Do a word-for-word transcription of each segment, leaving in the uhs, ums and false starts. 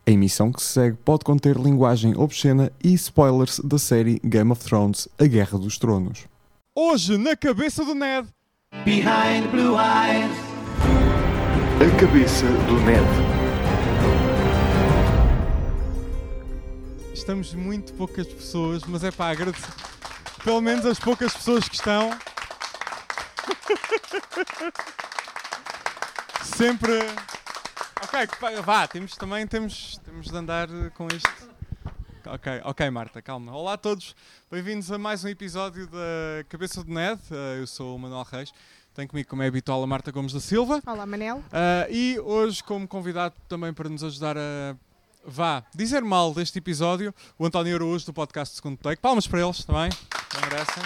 A emissão que se segue pode conter linguagem obscena e spoilers da série Game of Thrones, A Guerra dos Tronos. Hoje, na cabeça do Ned. Behind Blue Eyes. A cabeça do Ned. Estamos muito poucas pessoas, mas é para agradecer. Pelo menos as poucas pessoas que estão. Sempre. Ok, vá, temos, também temos, temos de andar com isto. Ok, ok, Marta, calma. Olá a todos, bem-vindos a mais um episódio da Cabeça do Ned. Eu sou o Manuel Reis, tenho comigo, como é habitual, a Marta Gomes da Silva. Olá, Manel. Uh, e hoje, como convidado também para nos ajudar a, vá, dizer mal deste episódio, o António Araújo, do podcast Segundo Take. Palmas para eles também, não merecem.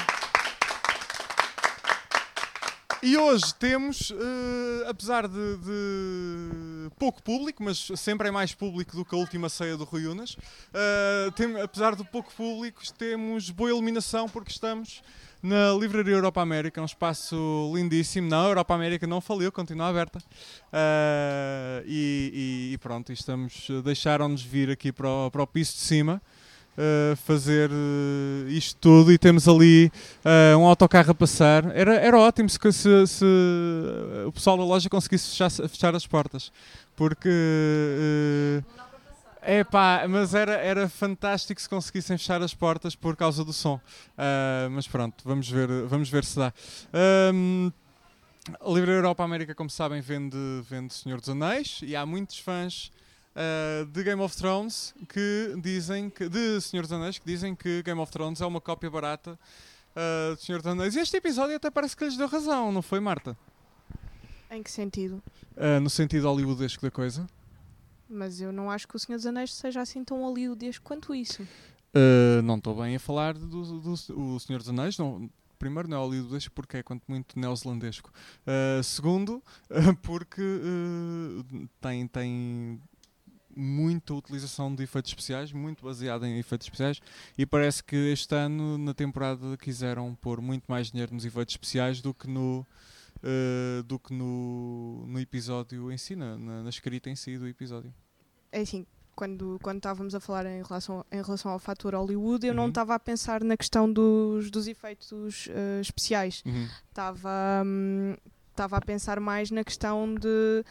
E hoje temos, uh, apesar de, de pouco público, mas sempre é mais público do que a última ceia do Rui Unas, uh, tem, apesar de pouco público, temos boa iluminação porque estamos na Livraria Europa América, um espaço lindíssimo. Não, a Europa América não faliu, continua aberta. Uh, e, e pronto, e estamos, deixaram-nos vir aqui para o, para o piso de cima. Uh, fazer uh, isto tudo e temos ali uh, um autocarro a passar. Era, era ótimo se, se, se o pessoal da loja conseguisse fechar, fechar as portas, porque uh, é pá, mas era, era fantástico se conseguissem fechar as portas por causa do som. Uh, mas pronto, vamos ver, vamos ver se dá. Um, a Livraria Europa América, como sabem, vende, vende Senhor dos Anéis e há muitos fãs Uh, de Game of Thrones que dizem que, de Senhor dos Anéis, que dizem que Game of Thrones é uma cópia barata uh, de Senhor dos Anéis. E este episódio até parece que lhes deu razão, não foi, Marta? Em que sentido? Uh, no sentido hollywoodesco da coisa. Mas eu não acho que o Senhor dos Anéis seja assim tão hollywoodesco quanto isso. Uh, não estou bem a falar do, do, do o Senhor dos Anéis, não. Primeiro, não é hollywoodesco porque é quanto muito neozelandesco. Uh, segundo, uh, porque uh, tem... tem muita utilização de efeitos especiais, muito baseada em efeitos especiais, e parece que este ano, na temporada, quiseram pôr muito mais dinheiro nos efeitos especiais do que no, uh, do que no, no episódio em si, na, na escrita em si do episódio. É assim, quando, quando estávamos a falar em relação, em relação ao fator Hollywood, eu uhum. não estava a pensar na questão dos, dos efeitos uh, especiais. Estava uhum. um, a pensar mais na questão de...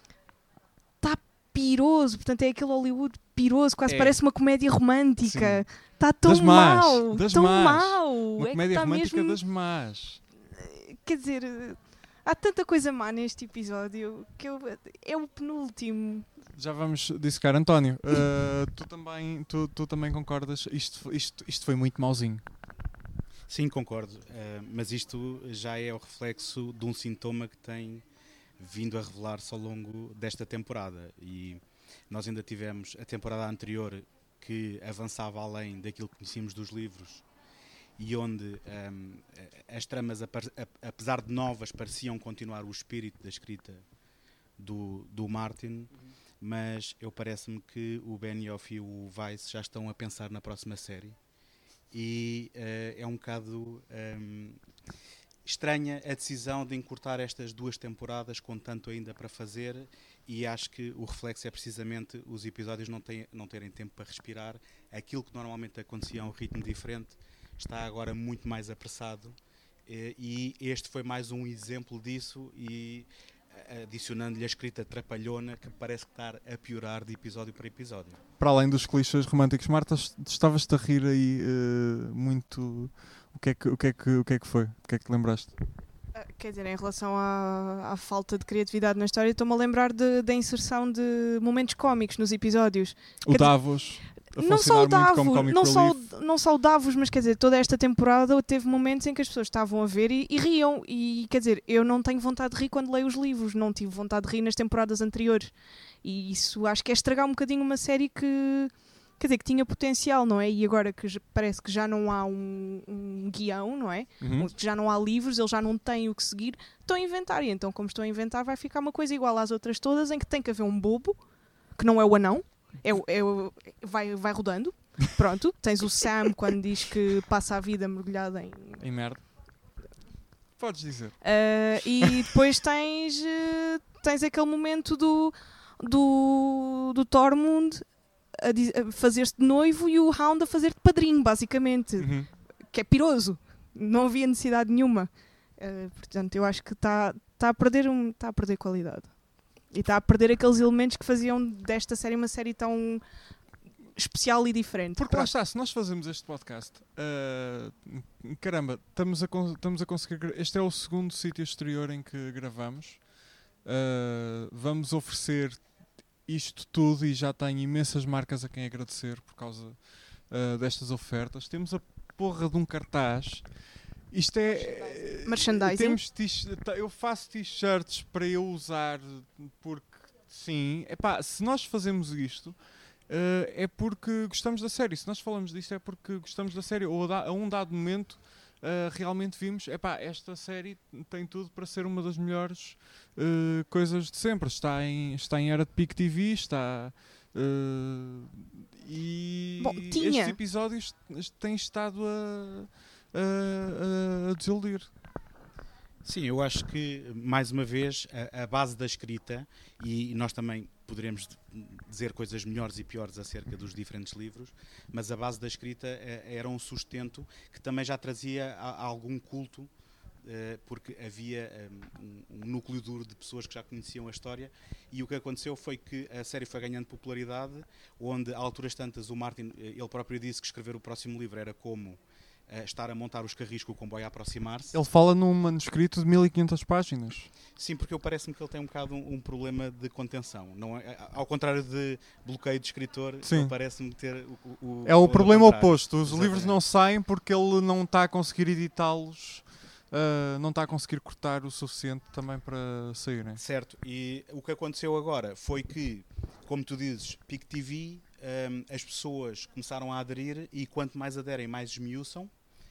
piroso, portanto é aquele Hollywood piroso, quase é. Parece uma comédia romântica. Está tão das mal, das tão más. mal. Uma é comédia tá romântica mesmo... das más. Quer dizer, há tanta coisa má neste episódio que eu... é o penúltimo. Já vamos dissecar, António. Uh, tu, também, tu, tu também concordas? Isto, isto, isto foi muito mauzinho. Sim, concordo. Uh, mas isto já é o reflexo de um sintoma que tem vindo a revelar-se ao longo desta temporada, e nós ainda tivemos a temporada anterior que avançava além daquilo que conhecíamos dos livros e onde um, as tramas, apesar de novas, pareciam continuar o espírito da escrita do, do Martin, mas eu parece-me que o Benioff e o Weiss já estão a pensar na próxima série e uh, é um bocado... Um, estranha a decisão de encurtar estas duas temporadas com tanto ainda para fazer, e acho que o reflexo é precisamente os episódios não, têm, não terem tempo para respirar. Aquilo que normalmente acontecia a um ritmo diferente está agora muito mais apressado, e este foi mais um exemplo disso, e adicionando-lhe a escrita trapalhona que parece estar a piorar de episódio para episódio. Para além dos clichês românticos, Marta, estavas-te a rir aí uh, muito... O que, é que, o, que é que, o que é que foi? O que é que te lembraste? Quer dizer, em relação à, à falta de criatividade na história, estou-me a lembrar de, da inserção de momentos cómicos nos episódios. O quer Davos a não só o Davos, não só, relief. não só o Davos, mas quer dizer, toda esta temporada teve momentos em que as pessoas estavam a ver e, e riam. E quer dizer, eu não tenho vontade de rir quando leio os livros, não tive vontade de rir nas temporadas anteriores. E isso acho que é estragar um bocadinho uma série que... Quer dizer, que tinha potencial, não é? E agora que parece que já não há um, um guião, não é? Uhum. Que já não há livros, eles já não têm o que seguir, estão a inventar. E então, como estão a inventar, vai ficar uma coisa igual às outras todas, em que tem que haver um bobo, que não é o anão, é, é, vai, vai rodando. Pronto, tens o Sam quando diz que passa a vida mergulhada em... Em merda. Podes dizer. Uh, e depois tens, uh, tens aquele momento do, do, do Tormund a, di- a fazer-se de noivo e o Hound a fazer de padrinho, basicamente. Uhum. Que é piroso. Não havia necessidade nenhuma. Uh, portanto, eu acho que está tá a, perder um, tá a perder qualidade. E está a perder aqueles elementos que faziam desta série uma série tão especial e diferente. Porque lá está, se nós fazemos este podcast, uh, caramba, estamos a, con- estamos a conseguir. gra- Este é o segundo sítio exterior em que gravamos. Uh, vamos oferecer isto tudo e já tenho imensas marcas a quem agradecer por causa uh, destas ofertas. Temos a porra de um cartaz. Isto é. Merchandising. Temos t- eu faço t-shirts para eu usar porque sim. Epá, se nós fazemos isto. Uh, é porque gostamos da série. Se nós falamos disto é porque gostamos da série. Ou a, da- a um dado momento uh, realmente vimos, epá, esta série tem tudo para ser uma das melhores uh, coisas de sempre. Está em, está em era de Pic T V, está uh, e Bom, tinha. estes episódios têm estado a, a, a, a desiludir. Sim, eu acho que, mais uma vez, a, a base da escrita, e nós também poderemos dizer coisas melhores e piores acerca dos diferentes livros, mas a base da escrita eh, era um sustento que também já trazia a, a algum culto, eh, porque havia um, um núcleo duro de pessoas que já conheciam a história, e o que aconteceu foi que a série foi ganhando popularidade, onde, a alturas tantas, o Martin, ele próprio disse que escrever o próximo livro era como Uh, estar a montar os carris com o comboio a aproximar-se. Ele fala num manuscrito de mil e quinhentas páginas. Sim, porque eu parece-me que ele tem um bocado um, um problema de contenção. Não é, ao contrário de bloqueio de escritor, Sim. ele parece-me ter o, o, É o o problema contrário. oposto. Os Exatamente. livros não saem porque ele não está a conseguir editá-los, uh, não está a conseguir cortar o suficiente também para saírem. Certo, e o que aconteceu agora foi que, como tu dizes, Pic T V, um, as pessoas começaram a aderir e quanto mais aderem, mais esmiuçam.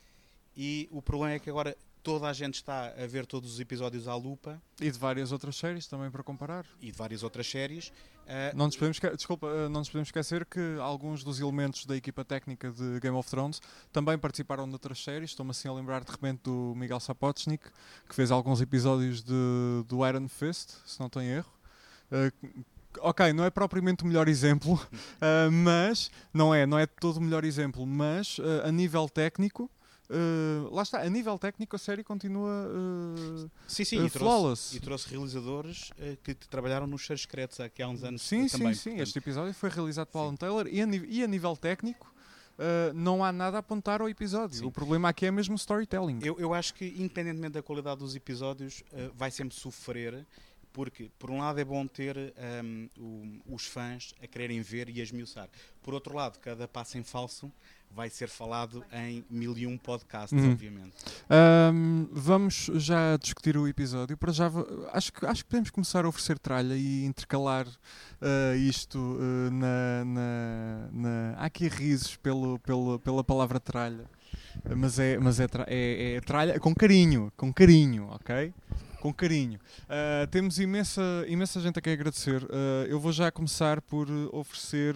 E o problema é que agora toda a gente está a ver todos os episódios à lupa. E de várias outras séries também para comparar. E de várias outras séries. Uh, Não nos podemos, esque- desculpa, uh, não nos podemos esquecer que alguns dos elementos da equipa técnica de Game of Thrones também participaram de outras séries. Estou-me assim a lembrar de repente do Miguel Sapochnik, que fez alguns episódios de, do Iron Fist, se não estou em erro. Uh, Ok, não é propriamente o melhor exemplo, uh, mas não é, não é todo o melhor exemplo, mas uh, a nível técnico, uh, lá está, a nível técnico a série continua uh, sim, sim, uh, e, trouxe, flawless. e trouxe realizadores uh, que trabalharam nos Cheiros Secretos aqui há uns anos Sim, também. sim, sim. Portanto, Este episódio foi realizado por sim. Alan Taylor e a, ni- e a nível técnico uh, não há nada a apontar ao episódio. Sim. O problema aqui é mesmo o storytelling. Eu, eu acho que, independentemente da qualidade dos episódios, uh, vai sempre sofrer, porque, por um lado, é bom ter um, o, os fãs a quererem ver e a esmiuçar. Por outro lado, cada passo em falso vai ser falado em mil e um podcasts, Uhum. obviamente. Um, vamos já discutir o episódio. Para já, va- acho que, acho que podemos começar a oferecer tralha e intercalar uh, isto uh, na, na, na. Há aqui risos pelo, pelo, pela palavra tralha, mas é, mas é, tra- é, é tralha com carinho, com carinho, ok? Com carinho. Uh, temos imensa, imensa gente a quem agradecer. Uh, eu vou já começar por uh, oferecer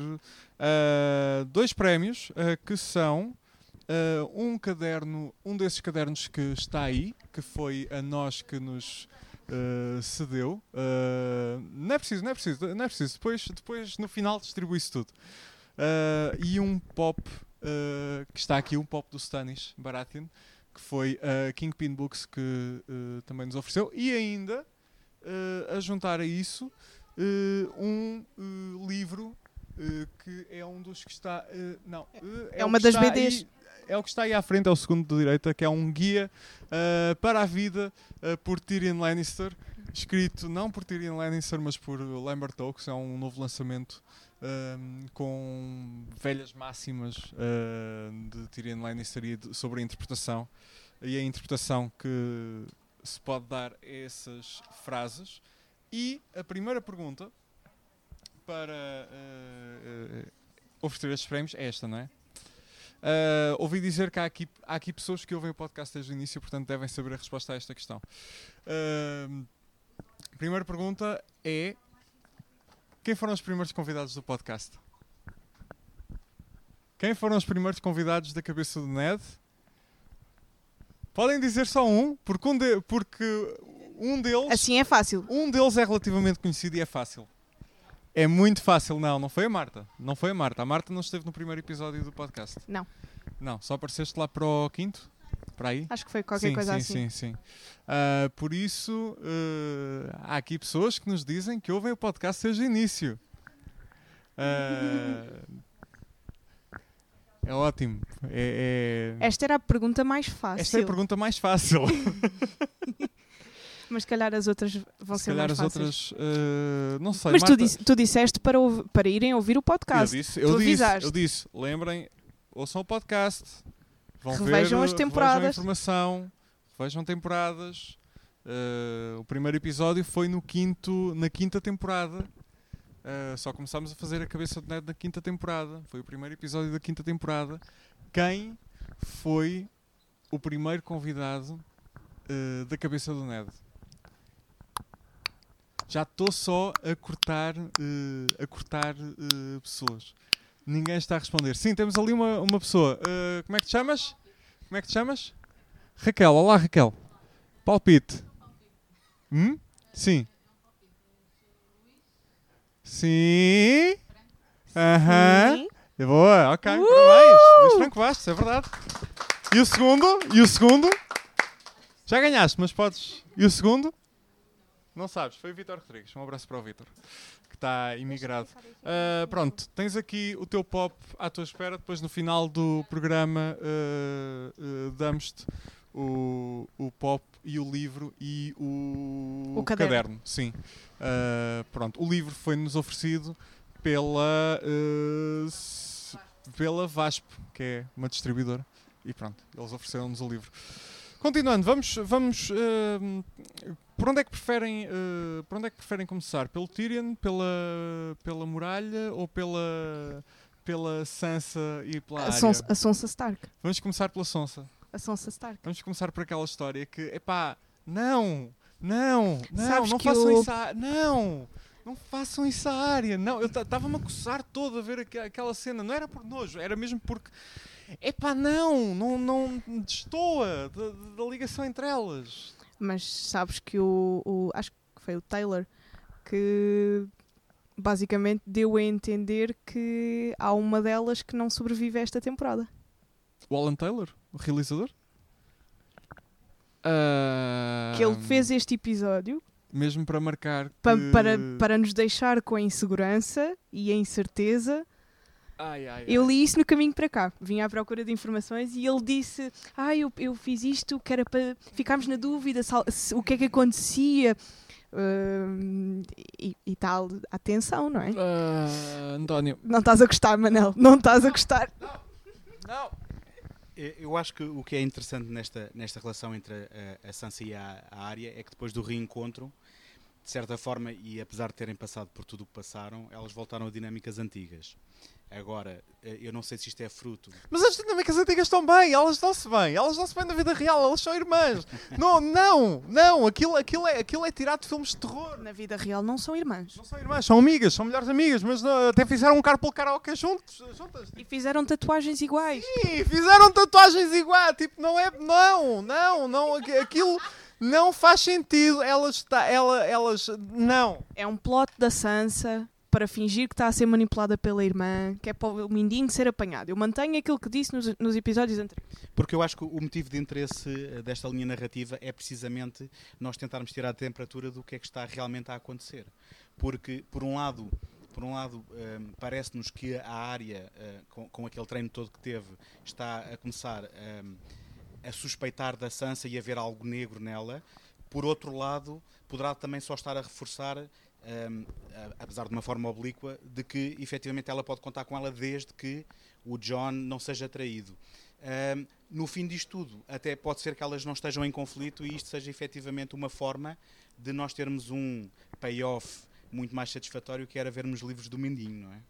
uh, dois prémios uh, que são uh, um caderno, um desses cadernos que está aí, que foi a nós que nos uh, cedeu. Uh, não é preciso, não é preciso, não é preciso. Depois, depois no final distribui-se tudo. Uh, e um pop uh, que está aqui, um pop do Stanis Baratheon, que foi a Kingpin Books que uh, também nos ofereceu, e ainda uh, a juntar a isso uh, um uh, livro uh, que é um dos que está uh, não, uh, É o uma que das está B Ds. aí- é o que está aí à frente, é o segundo de direita, que é um guia uh, para a vida uh, por Tyrion Lannister, escrito não por Tyrion Lannister mas por Lambert Oaks. É um novo lançamento um, com velhas máximas uh, de Tyrion Lannister e de- sobre a interpretação e a interpretação que se pode dar a essas frases. E a primeira pergunta para uh, uh, oferecer estes prémios é esta, não é? Uh, ouvi dizer que há aqui, há aqui pessoas que ouvem o podcast desde o início, portanto devem saber a resposta a esta questão. Uh, primeira pergunta é: quem foram os primeiros convidados do podcast? Quem foram os primeiros convidados da cabeça do Ned? Podem dizer só um, porque um, de, porque um deles Assim é fácil. um deles é relativamente conhecido e é fácil. É muito fácil. Não, não foi a Marta. Não foi a Marta. A Marta não esteve no primeiro episódio do podcast. Não. Não, só apareceste lá para o quinto? Para aí? Acho que foi qualquer sim, coisa sim, assim. Sim, sim, uh, Por isso, uh, há aqui pessoas que nos dizem que ouvem o podcast desde o início. Uh, é ótimo. É, é... Esta era a pergunta mais fácil. Esta é a pergunta mais fácil. Mas se calhar as outras vão se ser calhar mais as fáceis. outras, uh, não sei. Mas Marta... tu, disse, tu disseste para, ouv- para irem ouvir o podcast. Eu disse, tu eu disse, avisaste. eu disse, lembrem, ouçam o podcast, vão Revejam ver, as temporadas. revejam a informação, revejam temporadas. Uh, o primeiro episódio foi no quinto, na quinta temporada. Uh, só começámos a fazer a cabeça de Ned na quinta temporada. Foi o primeiro episódio da quinta temporada. Quem foi o primeiro convidado uh, da cabeça do Ned? Já estou só a cortar, uh, a cortar uh, pessoas. Ninguém está a responder. Sim, temos ali uma, uma pessoa. Uh, como é que te chamas? Como é que te chamas? Raquel. Olá, Raquel. Palpite. Hum? Sim. Sim. Aham. Sim. Uh-huh. Boa, ok. Uh! Parabéns. Luís Franco Bastos, é verdade. E o segundo? E o segundo? Já ganhaste, mas podes... E o segundo? Não sabes, foi o Vítor Rodrigues. Um abraço para o Vítor, que está imigrado. Uh, pronto, tens aqui o teu pop à tua espera. Depois, no final do programa, uh, uh, damos-te o, o pop e o livro e o, O caderno. Sim. Uh, pronto, o livro foi-nos oferecido pela, uh, s- pela VASP, que é uma distribuidora. E pronto, eles ofereceram-nos o livro. Continuando, vamos, vamos uh, por onde é que preferem, uh, por onde é que preferem começar? Pelo Tyrion, pela, pela muralha ou pela, pela Sansa e pela A Arya? Sonsa, a Sonsa Stark. Vamos começar pela Sonsa. A Sonsa Stark. Vamos começar por aquela história que, epá, não, não, não, Sabes não que façam eu- isso à, não, não façam isso à Arya. Não, eu estava-me a coçar todo a ver aqu- aquela cena, não era por nojo, era mesmo porque, epá, não, não, não destoa da, da ligação entre elas. Mas sabes que o, o- acho que foi o Taylor que basicamente deu a entender que há uma delas que não sobrevive a esta temporada. O Alan Taylor, o realizador? Que ele fez este episódio Mesmo para marcar que... pa- para, para nos deixar com a insegurança e a incerteza. Ai, ai, ai. Eu li isso no caminho para cá. Vim à procura de informações e ele disse: Ah, eu, eu fiz isto que era para ficarmos na dúvida se, se- o que é que acontecia. Hum, e, e tal, atenção, não é? Ah, António. Não estás a gostar, Manel. Não estás a gostar. Não. Eh, Eu acho que o que é interessante nesta, nesta relação entre a, a Sansa e a, a Arya é que depois do reencontro, de certa forma, e apesar de terem passado por tudo o que passaram, elas voltaram a dinâmicas antigas. Agora, eh, eu não sei se isto é fruto. Mas as dinâmicas antigas estão bem, elas estão-se bem, elas estão-se bem na vida real, elas são irmãs. não, não, não, aquilo, aquilo, é, aquilo é tirado de filmes de terror. Na vida real não são irmãs. Não são irmãs, são amigas, são melhores amigas, mas não, até fizeram um carpool karaoke juntos, juntas. E fizeram tatuagens iguais. Sim, fizeram tatuagens iguais, tipo, não é, não, não, não, aqu- aquilo não faz sentido, elas, está, ela, elas, não. É um plot da Sansa para fingir que está a ser manipulada pela irmã, que é para o Mindinho ser apanhado. Eu mantenho aquilo que disse nos, nos episódios anteriores. Porque eu acho que o motivo de interesse eh, desta linha narrativa é precisamente nós tentarmos tirar a temperatura do que é que está realmente a acontecer. Porque, por um lado, por um lado eh, parece-nos que a Arya, eh, com, com aquele treino todo que teve, está a começar eh, a suspeitar da Sansa e a ver algo negro nela. Por outro lado, poderá também só estar a reforçar, um, a, apesar de uma forma oblíqua, de que efetivamente ela pode contar com ela desde que o Jon não seja traído. Um, no fim disto tudo, até pode ser que elas não estejam em conflito e isto seja efetivamente uma forma de nós termos um payoff muito mais satisfatório, que era vermos livros do Mindinho, não é?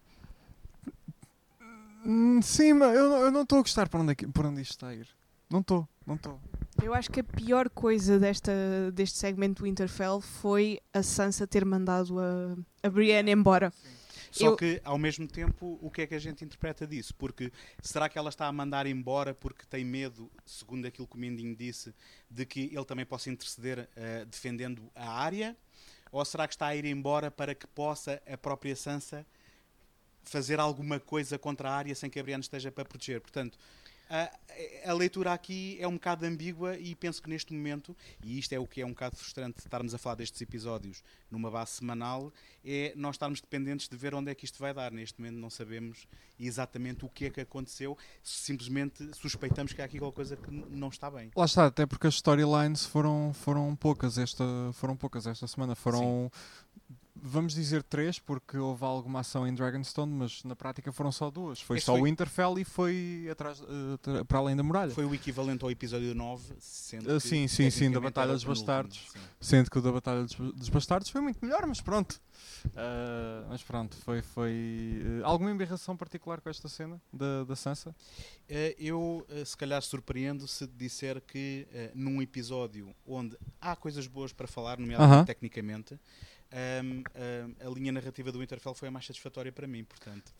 Hum, Sim, mas eu, não- eu não estou a gostar por onde, é que- por onde isto está a ir. Não estou, não estou. Eu acho que a pior coisa desta, deste segmento do Winterfell foi a Sansa ter mandado a, a Brienne embora. Só Eu- que, ao mesmo tempo, o que é que a gente interpreta disso? Porque será que ela está a mandar embora porque tem medo, segundo aquilo que o Mindinho disse, de que ele também possa interceder uh, defendendo a Arya? Ou será que está a ir embora para que possa a própria Sansa fazer alguma coisa contra a Arya sem que a Brienne esteja para proteger? Portanto, a, a leitura aqui é um bocado ambígua e penso que neste momento, e isto é o que é um bocado frustrante de estarmos a falar destes episódios numa base semanal, é nós estarmos dependentes de ver onde é que isto vai dar. Neste momento não sabemos exatamente o que é que aconteceu, simplesmente suspeitamos que há aqui qualquer coisa que n- não está bem. Lá está, até porque as storylines foram, foram poucas esta, foram poucas esta semana. Foram, vamos dizer três, porque houve alguma ação em Dragonstone, mas na prática foram só duas. Foi Este só foi- o Winterfell e foi atrás, eh, tra- para além da muralha. Foi o equivalente ao episódio nove, sendo Ah, que, sim, sim, sim, da tecnicamente, Batalha era o dos penúltimo, Bastardos. sim. Sendo que o da Batalha dos, dos Bastardos foi muito melhor, mas pronto. Ah, mas pronto, foi, foi eh, alguma embirração particular com esta cena da, da Sansa? Eh, Eu, eh, se calhar, surpreendo se disser que eh, num episódio onde há coisas boas para falar, nomeadamente Aham. tecnicamente, ahm, ahm, a linha narrativa do Winterfell foi a mais satisfatória para mim, portanto.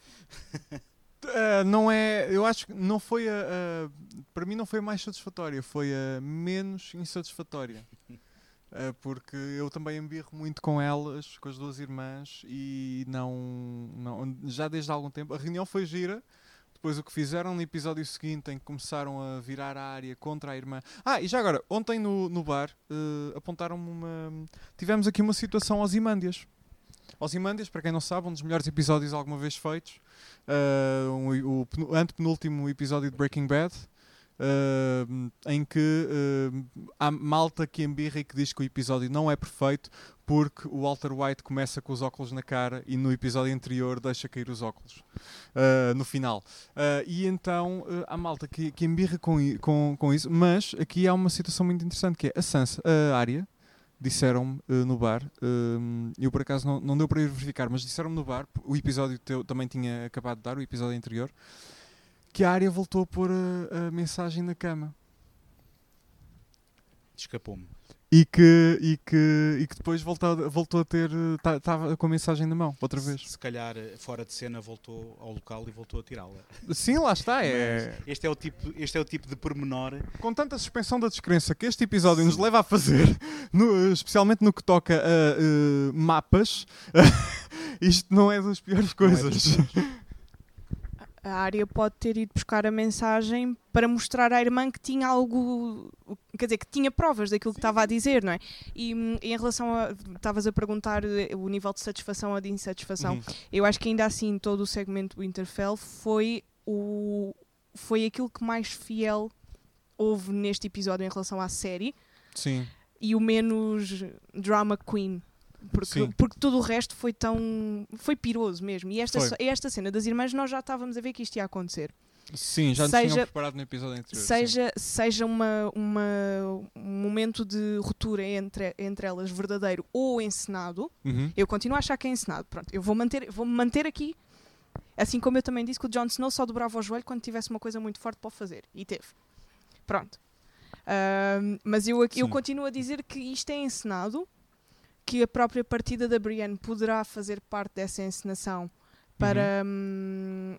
Ah, não é, eu acho que não foi a, a- para mim não foi a mais satisfatória, foi a menos insatisfatória. Ah, porque eu também embirro muito com elas, com as duas irmãs, e não, não já desde há algum tempo. A reunião foi gira. Depois o que fizeram no episódio seguinte, em que começaram a virar a área contra a irmã. Ah, e já agora, ontem no, no bar eh, apontaram-me uma. Tivemos aqui uma situação Ozymandias. Ozymandias, para quem não sabe, um dos melhores episódios alguma vez feitos. Eh, um- o penu- antepenúltimo episódio de Breaking Bad. eh, em que eh, há malta que embirra e que diz que o episódio não é perfeito porque o Walter White começa com os óculos na cara e no episódio anterior deixa cair os óculos eh, no final. Uh, e então uh, há malta que, que embirra com, i- com, com isso, mas aqui há uma situação muito interessante que é a Sansa, a Arya, disseram-me uh, no bar, um, eu por acaso não, não deu para ir verificar, mas disseram-me no bar, o episódio teu também tinha acabado de dar, o episódio anterior, que a Arya voltou a pôr a, a mensagem na cama. Escapou-me. E que, e que, e que depois voltou, voltou a ter. Estava com a mensagem na mão, outra vez. Se calhar, eh, fora de cena, voltou ao local e voltou a tirá-la. Sim, lá está. É, Mas este é o tipo, este é o tipo de pormenor. com tanta suspensão da descrença que este episódio nos leva a fazer, no- especialmente no que toca a eh, mapas, isto não é das piores Não é coisas. das piores. A Arya pode ter ido buscar a mensagem para mostrar à irmã que tinha algo, quer dizer, que tinha provas daquilo que estava a dizer, não é? E hum, em relação a, estavas a perguntar eh, o nível de satisfação ou de insatisfação, Uhum. eu acho que ainda assim todo o segmento do Winterfell foi, o, foi aquilo que mais fiel houve neste episódio em relação à série Sim. e o menos drama queen. Porque, Sim. porque tudo o resto foi tão. Foi piroso mesmo. E esta, Foi. so- esta cena das irmãs nós já estávamos a ver que isto ia acontecer. Sim, já nos Seja- tinham preparado no episódio anterior. sim. Seja, seja uma, uma, um momento de ruptura entre, entre elas verdadeiro ou encenado, Uhum. eu continuo a achar que é encenado. Pronto, eu vou manter, vou-me manter aqui. Assim como eu também disse que o Jon Snow só dobrava o joelho quando tivesse uma coisa muito forte para o fazer. E teve. Pronto. Ahm, mas eu, aqui- eu Sim. continuo a dizer que isto é encenado, que a própria partida da Brienne poderá fazer parte dessa encenação para, hum,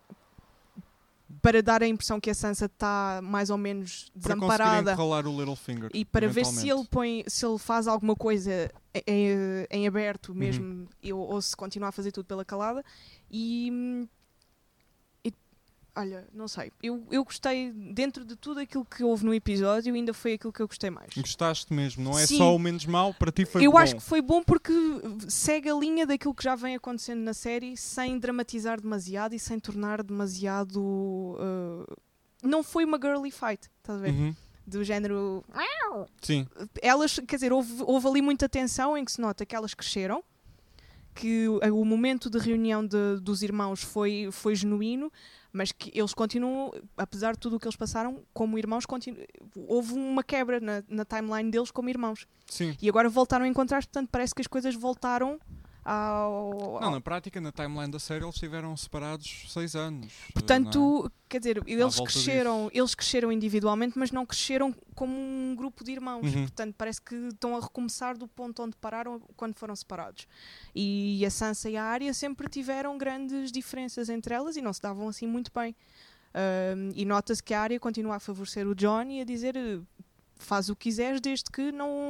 para dar a impressão que a Sansa está mais ou menos Para conseguirem desamparada enrolar o Littlefinger. e para ver se ele, eventualmente. põe, se ele faz alguma coisa em, em- em Uhum. aberto mesmo eu- ou se continua a fazer tudo pela calada. E, hum, e, olha, não sei, eu, eu gostei, dentro de tudo aquilo que houve no episódio, ainda foi aquilo que eu gostei mais. Gostaste mesmo, não é Sim. só o menos mau, para ti foi Eu bom. acho que foi bom porque segue a linha daquilo que já vem acontecendo na série sem dramatizar demasiado e sem tornar demasiado. uh, não foi uma girly fight, estás a ver? Uhum. Do género. Sim, Elas, quer dizer, houve, houve ali muita tensão em que se nota que elas cresceram, que o, o momento de reunião de- dos irmãos foi, foi genuíno, mas que eles continuam, apesar de tudo o que eles passaram, como irmãos, continu- houve uma quebra na, na timeline deles como irmãos. sim. E agora voltaram a encontrar-se, portanto parece que as coisas voltaram ao... Não, na prática, na timeline da série, eles estiveram separados seis anos. eh, não é? Portanto, quer dizer, eles volta cresceram, eles cresceram individualmente, mas não cresceram como um grupo de irmãos. Uhum. Portanto, parece que estão a recomeçar do ponto onde pararam quando foram separados. E a Sansa e a Arya sempre tiveram grandes diferenças entre elas e não se davam assim muito bem. Ahm, e nota-se que a Arya continua a favorecer o Jon e a dizer faz o que quiseres desde que não,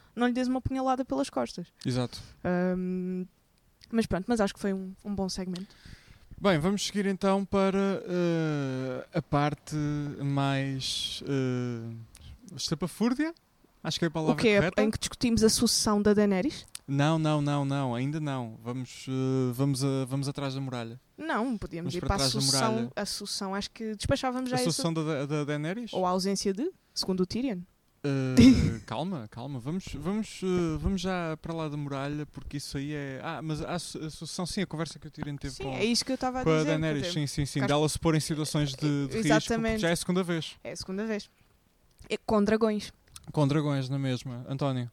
não lhe des uma punhalada pelas costas. Exato. Um, mas pronto, mas acho que foi um, um bom segmento. Bem, vamos seguir então para uh, a parte mais uh, estapafúrdia. Acho que é a palavra O que é correta. em que discutimos a sucessão da Daenerys? Não, não, não, não, ainda não. Vamos, uh, vamos, a, vamos atrás da muralha. Não, podíamos Vamos ir para para a trás da sucessão. muralha. A sucessão, acho que despachávamos já A essa. sucessão da, da Daenerys? Ou a ausência de, segundo o Tyrion. Uh, calma, calma, vamos, vamos, uh, vamos já para lá da muralha, porque isso aí é. Ah, mas a, a sucessão, sim, a conversa que o Tyrion teve Sim, com, é isso que eu estava a com a dizer. Daenerys, quer dizer, sim, sim, sim, acho- dela se pôr em situações de, de risco, Exatamente. porque já é a segunda vez. É a segunda vez. É com dragões. Com dragões na mesma. António.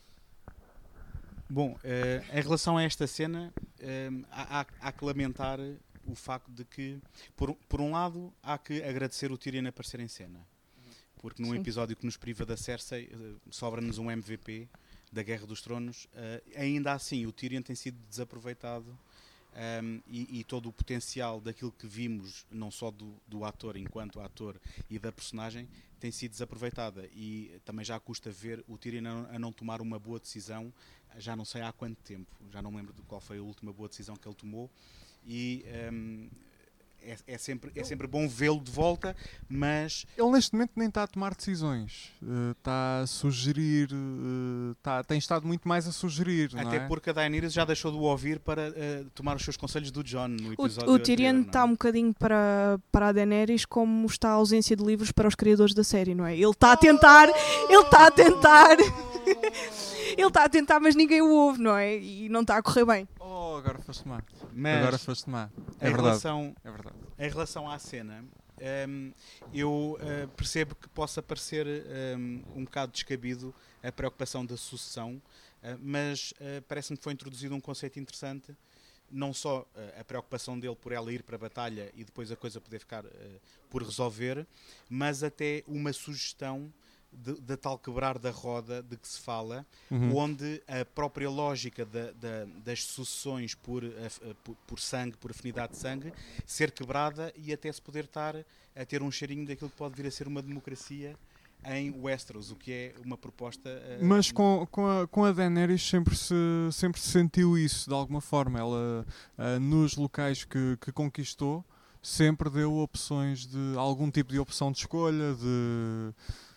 Bom, eh, em relação a esta cena, eh, há, há- há que lamentar o facto de que, por, por um lado, há que agradecer o Tyrion aparecer em cena. Porque num Sim. episódio que nos priva da Cersei, eh, sobra-nos um M V P da Guerra dos Tronos. Eh, ainda assim, o Tyrion tem sido desaproveitado, um, e, e todo o potencial daquilo que vimos, não só do, do ator enquanto ator e da personagem, tem sido desaproveitada. E também já custa ver o Tyrion a não, a não tomar uma boa decisão, já não sei há quanto tempo, já não me lembro de qual foi a última boa decisão que ele tomou. E um, é, é, sempre, é sempre bom vê-lo de volta, mas Ele neste momento nem está a tomar decisões. Uh, Está a sugerir. uh, tá- tem estado muito mais a sugerir. não até é? porque a Daenerys já deixou de o ouvir para uh, tomar os seus conselhos do Jon no O, episódio o Tyrion anterior, está não é? um bocadinho para, para a Daenerys como está a ausência de livros para os criadores da série, não é? Ele está a tentar, ele está a tentar, ele está a tentar, mas ninguém o ouve, não é? E não está a correr bem. Oh, agora foste má. Mas Agora foste má. É em, verdade. relação, É verdade. em relação à cena, hum, eu uh, percebo que possa parecer um, um bocado descabido a preocupação da sucessão, uh, mas uh, parece-me que foi introduzido um conceito interessante, não só uh, a preocupação dele por ela ir para a batalha e depois a coisa poder ficar uh, por resolver, mas até uma sugestão de, de tal quebrar da roda de que se fala, Uhum. onde a própria lógica da- da- das sucessões por, af- por, por sangue, por afinidade de sangue, ser quebrada e até se poder estar a ter um cheirinho daquilo que pode vir a ser uma democracia em Westeros, o que é uma proposta... eh, Mas com, com, a, com a Daenerys sempre se, sempre se sentiu isso, de alguma forma. Ela, ah, nos locais que, que conquistou, sempre deu opções de algum tipo de opção de escolha, de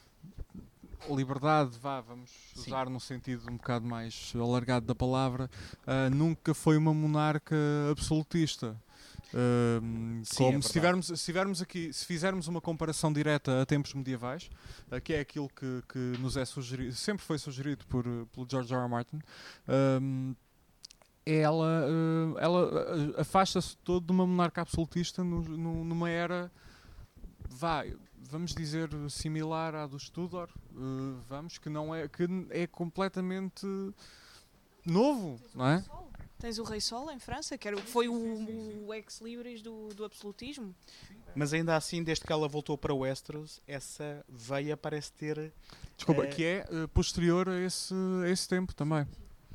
liberdade, vá, vamos Sim. usar num sentido um bocado mais alargado da palavra. Ah, nunca foi uma monarca absolutista. Um, Sim, é como verdade. se tivermos, se tivermos aqui, se fizermos uma comparação direta a tempos medievais, uh, que é aquilo que, que nos é sugerido, sempre foi sugerido por, uh, pelo George R. R. Martin, um, ela, uh, ela uh, afasta-se todo de uma monarca absolutista no- no- numa era, vá, vamos dizer, similar à dos Tudor, uh, vamos, que não é, que é completamente novo, não é? Tens o Rei Sol em França, que era, foi o, o ex-libris do, do absolutismo. Mas ainda assim, desde que ela voltou para Westeros, essa veia parece ter... Desculpa, Eh, que é uh, posterior a esse, a esse tempo também.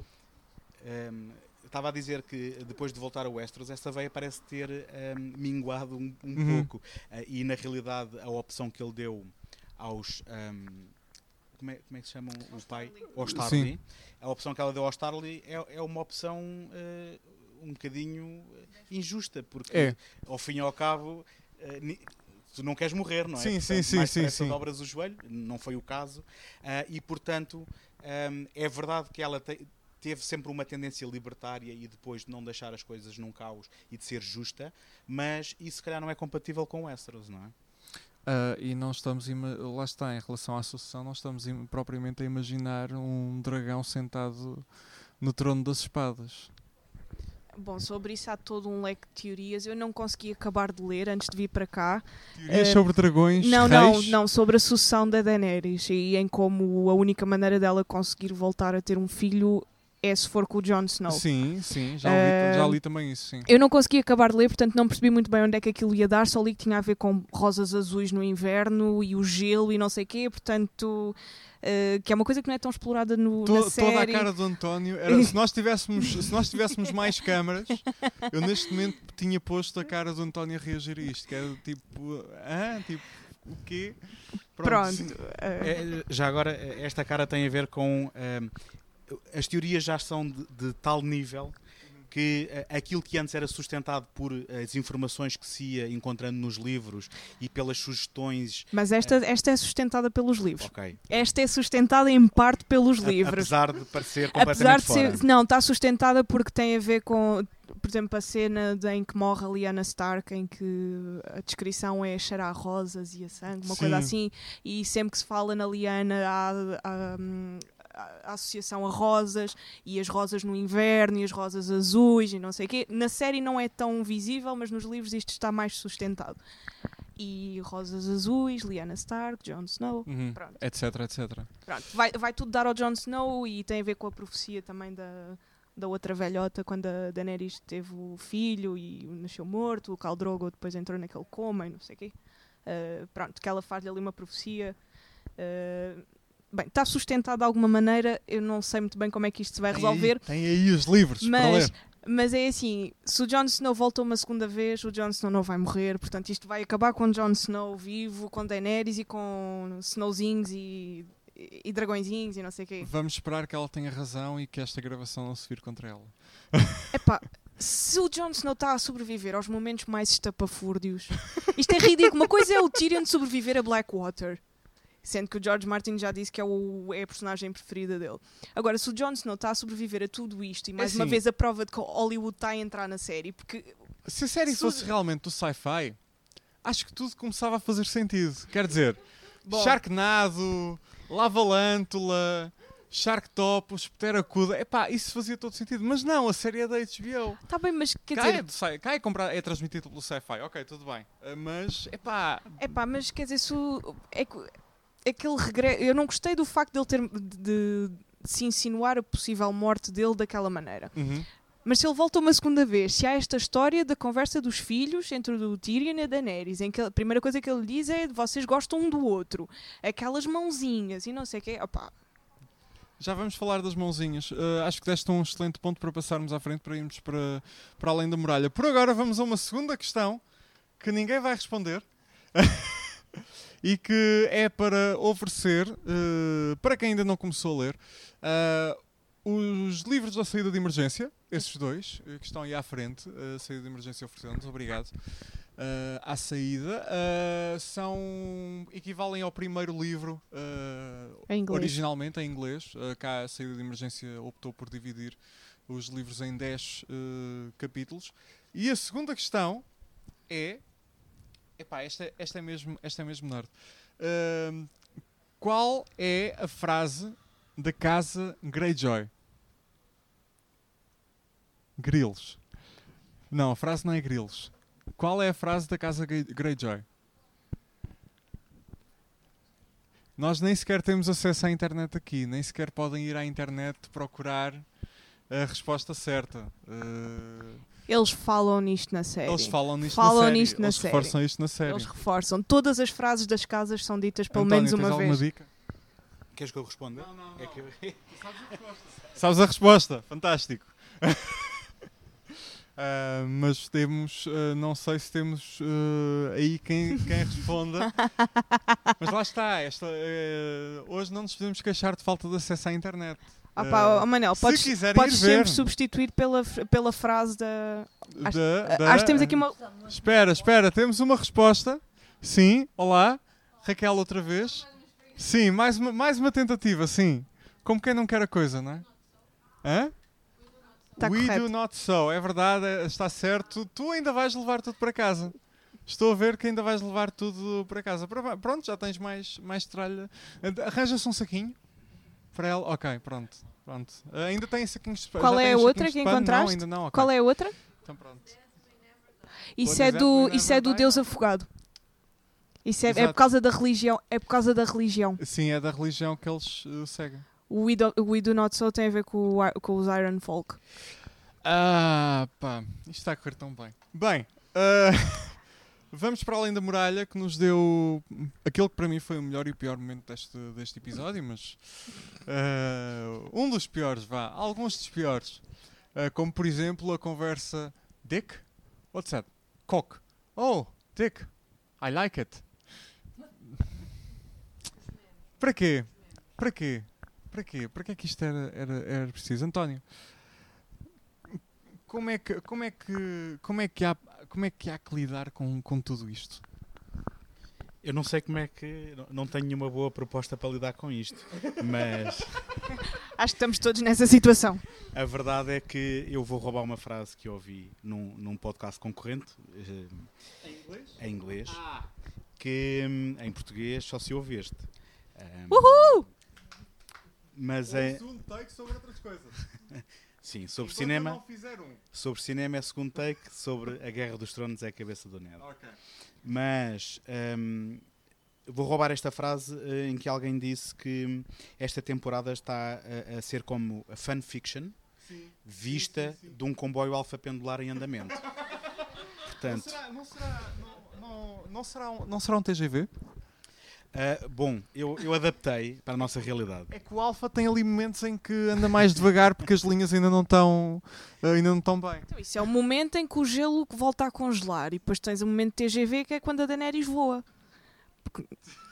Um, estava a dizer que depois de voltar a Westeros, essa veia parece ter um, minguado um, um Uhum. pouco. Uh, e na realidade, a opção que ele deu aos. Um, como, é, como é que se chamam o pai? Ao Starly. Sim. A opção que ela deu ao Starly é, é uma opção uh, um bocadinho injusta, porque É. ao fim e ao cabo. Uh, ni- Tu não queres morrer, não é? Sim, sim, Portanto, sim, mais sim, depressa sim. dobras o joelho, não foi o caso. Ah, e, portanto, ahm, é verdade que ela te- teve sempre uma tendência libertária e depois de não deixar as coisas num caos e de ser justa, mas isso se calhar não é compatível com Westeros, não é? Ah, e não estamos, ima- lá está, em relação à sucessão, não estamos im- propriamente a imaginar um dragão sentado no trono das espadas. Bom, sobre isso há todo um leque de teorias. Eu não consegui acabar de ler antes de vir para cá. Teorias Eh, sobre dragões, Não, não, reis. não, sobre a sucessão da Daenerys e em como a única maneira dela conseguir voltar a ter um filho é se for com o Jon Snow. Sim, sim, já, ouvi- Ah, já li também isso, sim. Eu não consegui acabar de ler, portanto não percebi muito bem onde é que aquilo ia dar, só li que tinha a ver com rosas azuis no inverno e o gelo e não sei o quê, portanto, eh, que é uma coisa que não é tão explorada no, To- na toda a série. cara do António era, se nós tivéssemos se nós tivéssemos mais câmaras, eu neste momento tinha posto a cara do António a reagir a isto, que era tipo, ah, tipo, o quê? Pronto. É, já agora, esta cara tem a ver com... Um, as teorias já são de, de tal nível que uh, aquilo que antes era sustentado por uh, as informações que se ia encontrando nos livros e pelas sugestões... Mas esta, esta é sustentada pelos livros. Okay. Esta é sustentada em parte pelos A, livros. Apesar de parecer completamente Apesar de fora. ser, não, está sustentada porque tem a ver com, por exemplo, a cena de, em que morre a Lyanna Stark, em que a descrição é cheirar rosas e a sangue, uma Sim. coisa assim, e sempre que se fala na Lyanna há... há a associação a rosas e as rosas no inverno e as rosas azuis e não sei o quê. Na série não é tão visível, mas nos livros isto está mais sustentado. E rosas azuis, Lyanna Stark, Jon Snow, Uhum. pronto. Etc, etcétera. Pronto. Vai, vai tudo dar ao Jon Snow e tem a ver com a profecia também da, da outra velhota, quando a Daenerys teve o filho e nasceu morto, o Khal Drogo depois entrou naquele coma e não sei o quê. Uh, pronto, que ela faz-lhe ali uma profecia... Uh, Bem, está sustentado de alguma maneira, eu não sei muito bem como é que isto se vai resolver. Tem aí, tem aí os livros para mas, ler. mas é assim, se o Jon Snow volta uma segunda vez, o Jon Snow não vai morrer, portanto isto vai acabar com Jon Snow vivo, com Daenerys e com Snowzinhos e, e, e dragõezinhos e não sei o quê. Vamos esperar que ela tenha razão e que esta gravação não se vire contra ela. Epá, se o Jon Snow está a sobreviver aos momentos mais estapafúrdios, isto é ridículo. Uma coisa é o Tyrion sobreviver a Blackwater, sendo que o George Martin já disse que é, o, é a personagem preferida dele. Agora, se o Jon Snow está a sobreviver a tudo isto, e mais É uma assim, vez a prova de que Hollywood está a entrar na série, porque... Se a série Se- fosse realmente do sci-fi, acho que tudo começava a fazer sentido. Quer dizer, Bom. Sharknado, Lavalântula, Sharktopus, Pteracuda, epá, isso fazia todo sentido. Mas não, a série é da H B O. Está bem, mas quer Cá, dizer... é, do sci- cá é, comprar, é transmitido pelo sci-fi, ok, tudo bem. Uh, Mas, epá, Epá, mas quer dizer, se o- é que aquele regresso... Eu não gostei do facto de ele ter... De, de se insinuar a possível morte dele daquela maneira. uhum. Mas se ele volta uma segunda vez, se há esta história da conversa dos filhos entre o Tyrion e a Daenerys, em que a primeira coisa que ele diz é vocês gostam um do outro, aquelas mãozinhas e não sei o quê, opá. Já vamos falar das mãozinhas. Uh, acho que deste um excelente ponto para passarmos à frente, para irmos para, para além da muralha. Por agora vamos a uma segunda questão que ninguém vai responder e que é para oferecer, uh, para quem ainda não começou a ler, uh, os livros da saída de emergência, esses dois, uh, que estão aí à frente, a uh, saída de emergência oferecendo-nos, obrigado. Uh, à saída, uh, são equivalem ao primeiro livro uh, Em inglês. originalmente em inglês. Uh, cá a saída de emergência optou por dividir os livros em dez uh, capítulos. E a segunda questão é, epá, esta, esta é mesmo, esta é mesmo nerd. Uh, qual é a frase da casa Greyjoy? Grilos. Não, a frase não é grilos. Qual é a frase da casa Grey- Greyjoy? Nós nem sequer temos acesso à internet aqui, nem sequer podem ir à internet procurar a resposta certa. Uh, Eles falam nisto na série. eles falam nisto Falam na série. nisto na eles série. reforçam isto na série. Eles reforçam. Todas as frases das casas são ditas pelo António, menos tens uma alguma vez. dica? Queres que eu responda? Não, não, É que... Sabes a resposta? Fantástico. Uh, mas temos, uh, não sei se temos uh, aí quem, quem responda. Mas lá está, esta, uh, hoje não nos podemos queixar de falta de acesso à internet. Ah pá, Uh, oh, Manel, se podes, quiserem podes ir ver. sempre substituir pela, pela frase da... Acho, Da- da- acho que temos aqui uma... Espera, espera, temos uma resposta. Sim, olá. Raquel outra vez. Sim, mais uma, mais uma tentativa, sim. Como quem não quer a coisa, não é? Hã? Tá We correto. do not so, é verdade, é- está certo. Tu ainda vais levar tudo para casa. Estou a ver que ainda vais levar tudo para casa. Pro- Pronto, já tens mais, mais tralha. Arranja-se um saquinho para ela. Ok, pronto. pronto. Uh, ainda tem saquinhos de pano. Qual Já é tem a os outra saquinhos que de pano? encontraste? Não, ainda não. ok. Qual é a outra? Então pronto. Isso What é, is that do, we isso é never do die? Deus afogado. Isso é, é Exato. por causa da religião. É por causa da religião. Sim, é da religião que eles uh, seguem. O We do, We do Not So tem a ver com, o, I- com os Iron Folk. Ah, pá, isto está a correr tão bem. Bem, uh, vamos para além da muralha, que nos deu aquele que para mim foi o melhor e o pior momento deste, deste episódio, mas uh, um dos piores, vá, alguns dos piores, uh, como por exemplo a conversa Dick, what's that? Cock. Oh, Dick, I like it. Para quê? Para quê? Para quê? Para que é que isto era, era, era preciso? António, como é que, como é que, como é que, há, como é que há que lidar com, com tudo isto? Eu não sei como é que... não- Não tenho nenhuma boa proposta para lidar com isto, mas Acho que estamos todos nessa situação. a verdade é que eu vou roubar uma frase que eu ouvi num, num podcast concorrente, eh, Em inglês? em inglês, que hum, em português só se ouve este. Um, Uhul! Mas é... segundo take sobre outras coisas. Sim, sobre cinema, Não fizer um. sobre cinema é segundo take, sobre a Guerra dos Tronos é a cabeça do Ned. Ok. Mas hum, vou roubar esta frase eh, em que alguém disse que hum, esta temporada está a, a ser como a fanfiction Sim. vista sim, sim, sim. de um comboio alfa pendular em andamento. Não Portanto, será, não será, não, não, não será, um, não será um T G V? ah, bom, eu, eu adaptei para a nossa realidade. É que o Alfa tem ali momentos em que anda mais devagar porque as linhas ainda não estão, ainda não estão bem. Então, isso é o momento em que o gelo volta a congelar e depois tens o momento T G V que é quando a Daenerys voa. Porque-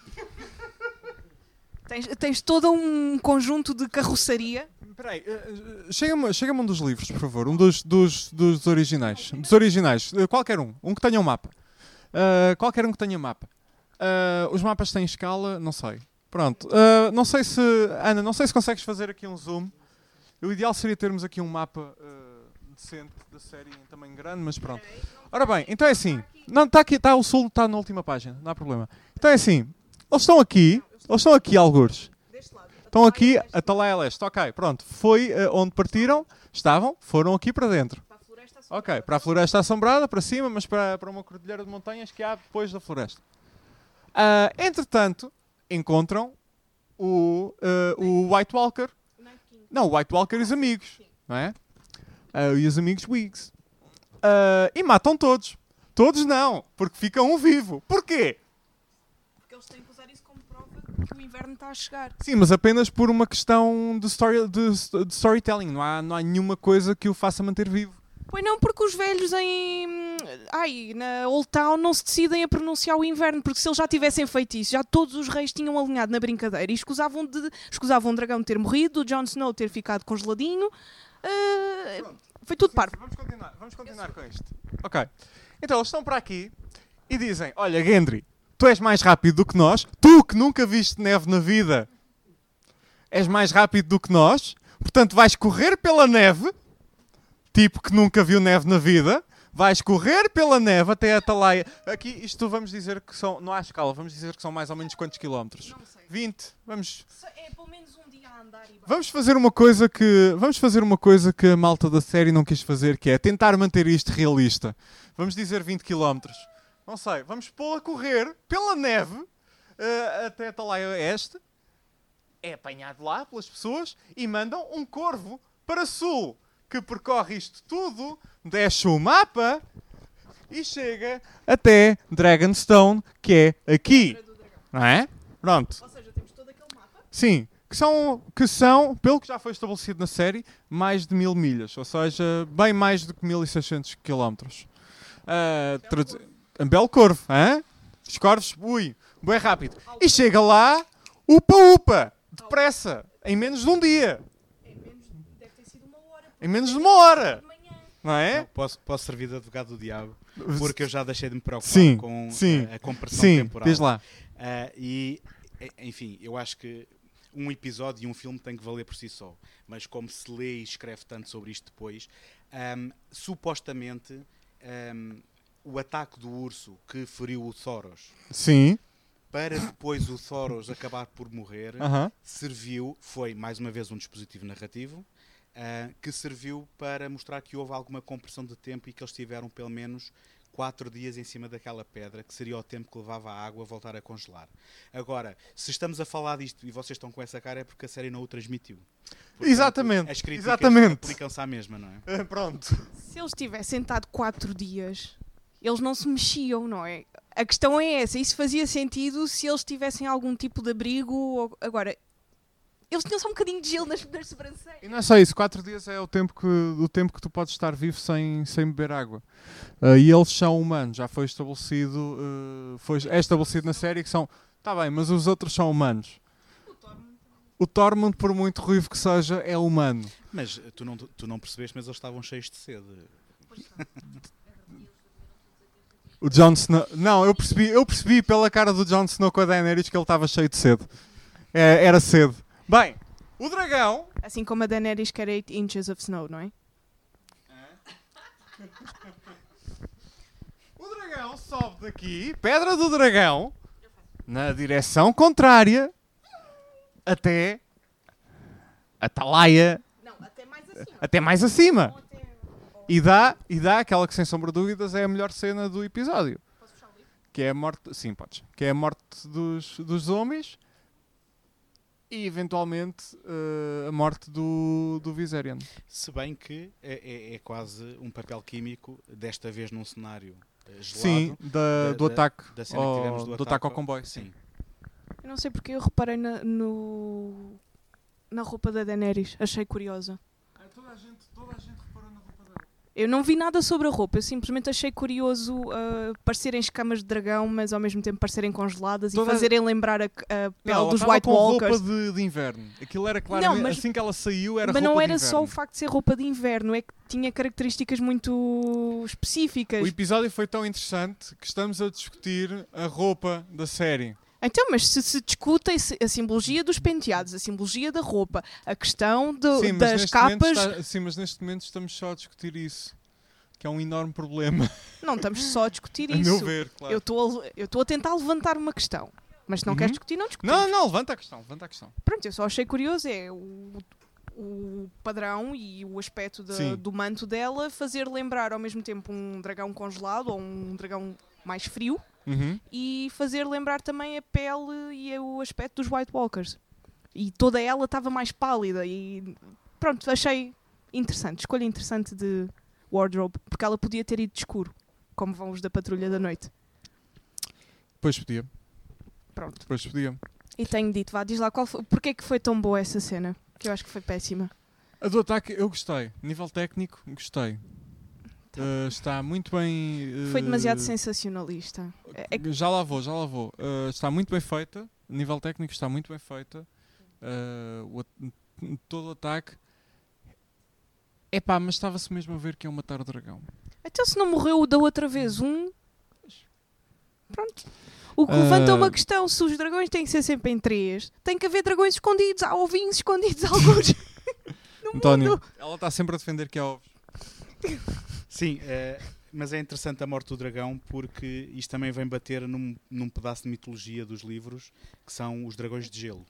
tens, tens todo um conjunto de carroçaria. Espera aí, eh, eh, chega-me chega-me um dos livros, por favor, um dos, dos, dos originais. Dos originais, eh, qualquer um, um que tenha um mapa. Uh, qualquer um que tenha mapa. Uh, os mapas têm escala, não sei. Pronto, uh, não sei se, Ana, não sei se consegues fazer aqui um zoom. O ideal seria termos aqui um mapa uh, decente da série em tamanho grande, mas pronto. Ora bem, então é assim. Não, está aqui, está o sul, está na última página, não há problema. Então é assim, eles estão aqui, eles estão aqui, algures. Estão aqui, Atalaia Leste, ok, pronto. Foi uh, onde partiram, estavam, foram aqui para dentro. Ok, para a floresta assombrada, para cima, mas para, para uma cordilheira de montanhas que há depois da floresta. Ah, entretanto, encontram o, ah, o White Walker. Não, o White Walker e os amigos. Não é? Ah, e os amigos Whigs. Ah, e matam todos. Todos não, porque fica um vivo. Porquê? Porque eles têm que usar isso como prova que o inverno está a chegar. Sim, mas apenas por uma questão de, story, de, de storytelling. Não há, não há nenhuma coisa que o faça manter vivo. Pois não, porque os velhos em. Ai, na Old Town não se decidem a pronunciar o inverno, porque se eles já tivessem feito isso, já todos os reis tinham alinhado na brincadeira e escusavam, de, escusavam o dragão ter morrido, o Jon Snow ter ficado congeladinho. Uh, foi tudo parvo. Vamos continuar, vamos continuar com isto. Ok. Então eles estão para aqui e dizem: olha, Gendry, tu és mais rápido do que nós, tu que nunca viste neve na vida, és mais rápido do que nós, portanto vais correr pela neve. Tipo que nunca viu neve na vida, vais correr pela neve até a Atalaia. Aqui, isto vamos dizer que são, não há escala, vamos dizer que são mais ou menos quantos quilómetros? Não sei. vinte. Vamos, É pelo menos um dia a andar e vamos fazer uma coisa que, vamos fazer uma coisa que a malta da série não quis fazer, que é tentar manter isto realista. Vamos dizer vinte quilómetros. Não sei, vamos pô-la a correr pela neve eh, até a Atalaia Oeste. É apanhado lá pelas pessoas e mandam um corvo para sul, que percorre isto tudo, desce o mapa e chega até Dragonstone, que é aqui. Não é? Pronto. Ou seja, temos todo aquele mapa. Sim, que são, que são, pelo que já foi estabelecido na série, mais de mil milhas. Ou seja, bem mais do que mil e seiscentos quilómetros. Uh, tradu- um belo corvo, hein? Os corvos, ui, bem rápido. E chega lá, upa-upa, depressa, em menos de um dia. Deve ter sido uma hora. Em menos de uma hora. De manhã. Não é? Não, posso, posso servir de advogado do diabo, porque eu já deixei de me preocupar Sim, com sim, a, a compressão Sim, temporal. diz lá. Ah, e, e- enfim, eu acho que um episódio e um filme tem que valer por si só. Mas como se lê e escreve tanto sobre isto depois, ahm, supostamente ahm, o ataque do urso que feriu o Thoros, Sim. para depois o Thoros acabar por morrer, Aham. serviu, foi mais uma vez um dispositivo narrativo, ah, que serviu para mostrar que houve alguma compressão de tempo e que eles tiveram pelo menos quatro dias em cima daquela pedra, que seria o tempo que levava a água a voltar a congelar. Agora, se estamos a falar disto e vocês estão com essa cara, é porque a série não o transmitiu. Portanto, Exatamente, as críticas exatamente. aplicam-se à mesma, não é? Ah, pronto. Se eles tivessem estado quatro dias, eles não se mexiam, não é? A questão é essa. Isso fazia sentido se eles tivessem algum tipo de abrigo. Ou... Agora, eles tinham só um bocadinho de gelo nas, nas sobrancelhas. E não é só isso, quatro dias é o tempo que, o tempo que tu podes estar vivo sem, sem beber água. Ah, e eles são humanos, já foi estabelecido, ah, foi, é estabelecido na série que são, está bem, mas os outros são humanos. o Tormund, por muito ruivo que seja, é humano. Mas tu não, tu não percebeste, mas eles estavam cheios de sede. O Jon Snow... Não, eu percebi, eu percebi pela cara do Jon Snow com a Daenerys que ele estava cheio de sede. É, era sede. Bem, o dragão... Assim como a Daenerys quer eight inches of snow, não é? O dragão sobe daqui, Pedra do Dragão, na direção contrária, até... Atalaia. Não, até mais acima. Até mais acima. E dá, e dá aquela que, sem sombra de dúvidas, é a melhor cena do episódio. Posso puxar o livro? Que é a morte... Sim, podes. Que é a morte dos, dos zombies e, eventualmente, uh, a morte do, do Viserion. Se bem que é, é, é quase um papel químico, desta vez num cenário uh, gelado. Sim, da, da- do da- ataque, da cena que tivemos ao, do do ataque ataque ao ao- comboio. Sim. Eu não sei porque eu reparei na, no, na roupa da Daenerys. Achei curiosa. Toda a gente, toda a gente reparou na roupa dela. Eu não vi nada sobre a roupa. Eu simplesmente achei curioso uh, parecerem escamas de dragão, mas ao mesmo tempo parecerem congeladas Toda- e fazerem lembrar a, a pele Não, ela dos estava White com Walkers. roupa de, de inverno. Aquilo era claramente, mas- assim que ela saiu, era Mas roupa não de era inverno. só o facto de ser roupa de inverno, é que tinha características muito específicas. O episódio foi tão interessante que estamos a discutir a roupa da série. Então, mas se se discute a simbologia dos penteados, a simbologia da roupa, a questão do- Sim, mas das neste momento capas, está- sim, mas neste momento estamos só a discutir isso. Que é um enorme problema, não estamos só a discutir a meu isso. ver, claro. Eu estou a- eu estou a tentar levantar uma questão. Mas se não Uhum. queres discutir, não discutimos. Não, não, levanta a questão, levanta a questão. Pronto, eu só achei curioso, é o, o padrão e o aspecto da- Sim. do manto dela fazer lembrar ao mesmo tempo um dragão congelado ou um dragão mais frio Uhum. e fazer lembrar também a pele e o aspecto dos White Walkers. E toda ela estava mais pálida e pronto, achei interessante, escolha interessante de wardrobe, porque ela podia ter ido de escuro, como vão os da Patrulha da Noite. Depois podia, Pronto. depois podia. E tenho dito, vá, diz lá, qual foi, porque é que foi tão boa essa cena? Que eu acho que foi péssima. A do ataque eu gostei. Nível técnico, gostei. Uh, está muito bem... uh, Foi demasiado sensacionalista. É- é que- Já lá vou, já lá vou. Uh, está muito bem feita. A nível técnico está muito bem feita. Uh, o at- todo o ataque. Epá, mas estava-se mesmo a ver que iam matar o dragão. Então se não morreu o da outra vez, um... Pronto. O que Ah. levanta uma questão, se os dragões têm que ser sempre em três, tem que haver dragões escondidos, há ovinhos escondidos alguns no António, mundo. ela está sempre a defender que é ovos. Sim, eh, mas é interessante a morte do dragão porque isto também vem bater num, num pedaço de mitologia dos livros que são os dragões de gelo.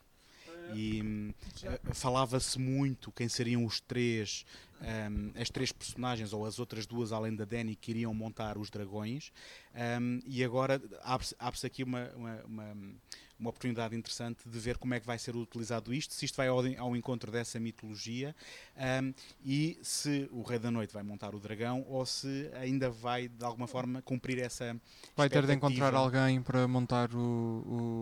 E hum, eh, falava-se muito quem seriam os três, hum, as três personagens ou as outras duas além da Dany que iriam montar os dragões. Hum, e agora abre-se abre-se aqui uma, uma, uma, uma oportunidade interessante de ver como é que vai ser utilizado isto, se isto vai ao, ao encontro dessa mitologia hum, e se o Rei da Noite vai montar o dragão ou se ainda vai de alguma forma cumprir essa Vai ter de encontrar expectativa. alguém para montar o,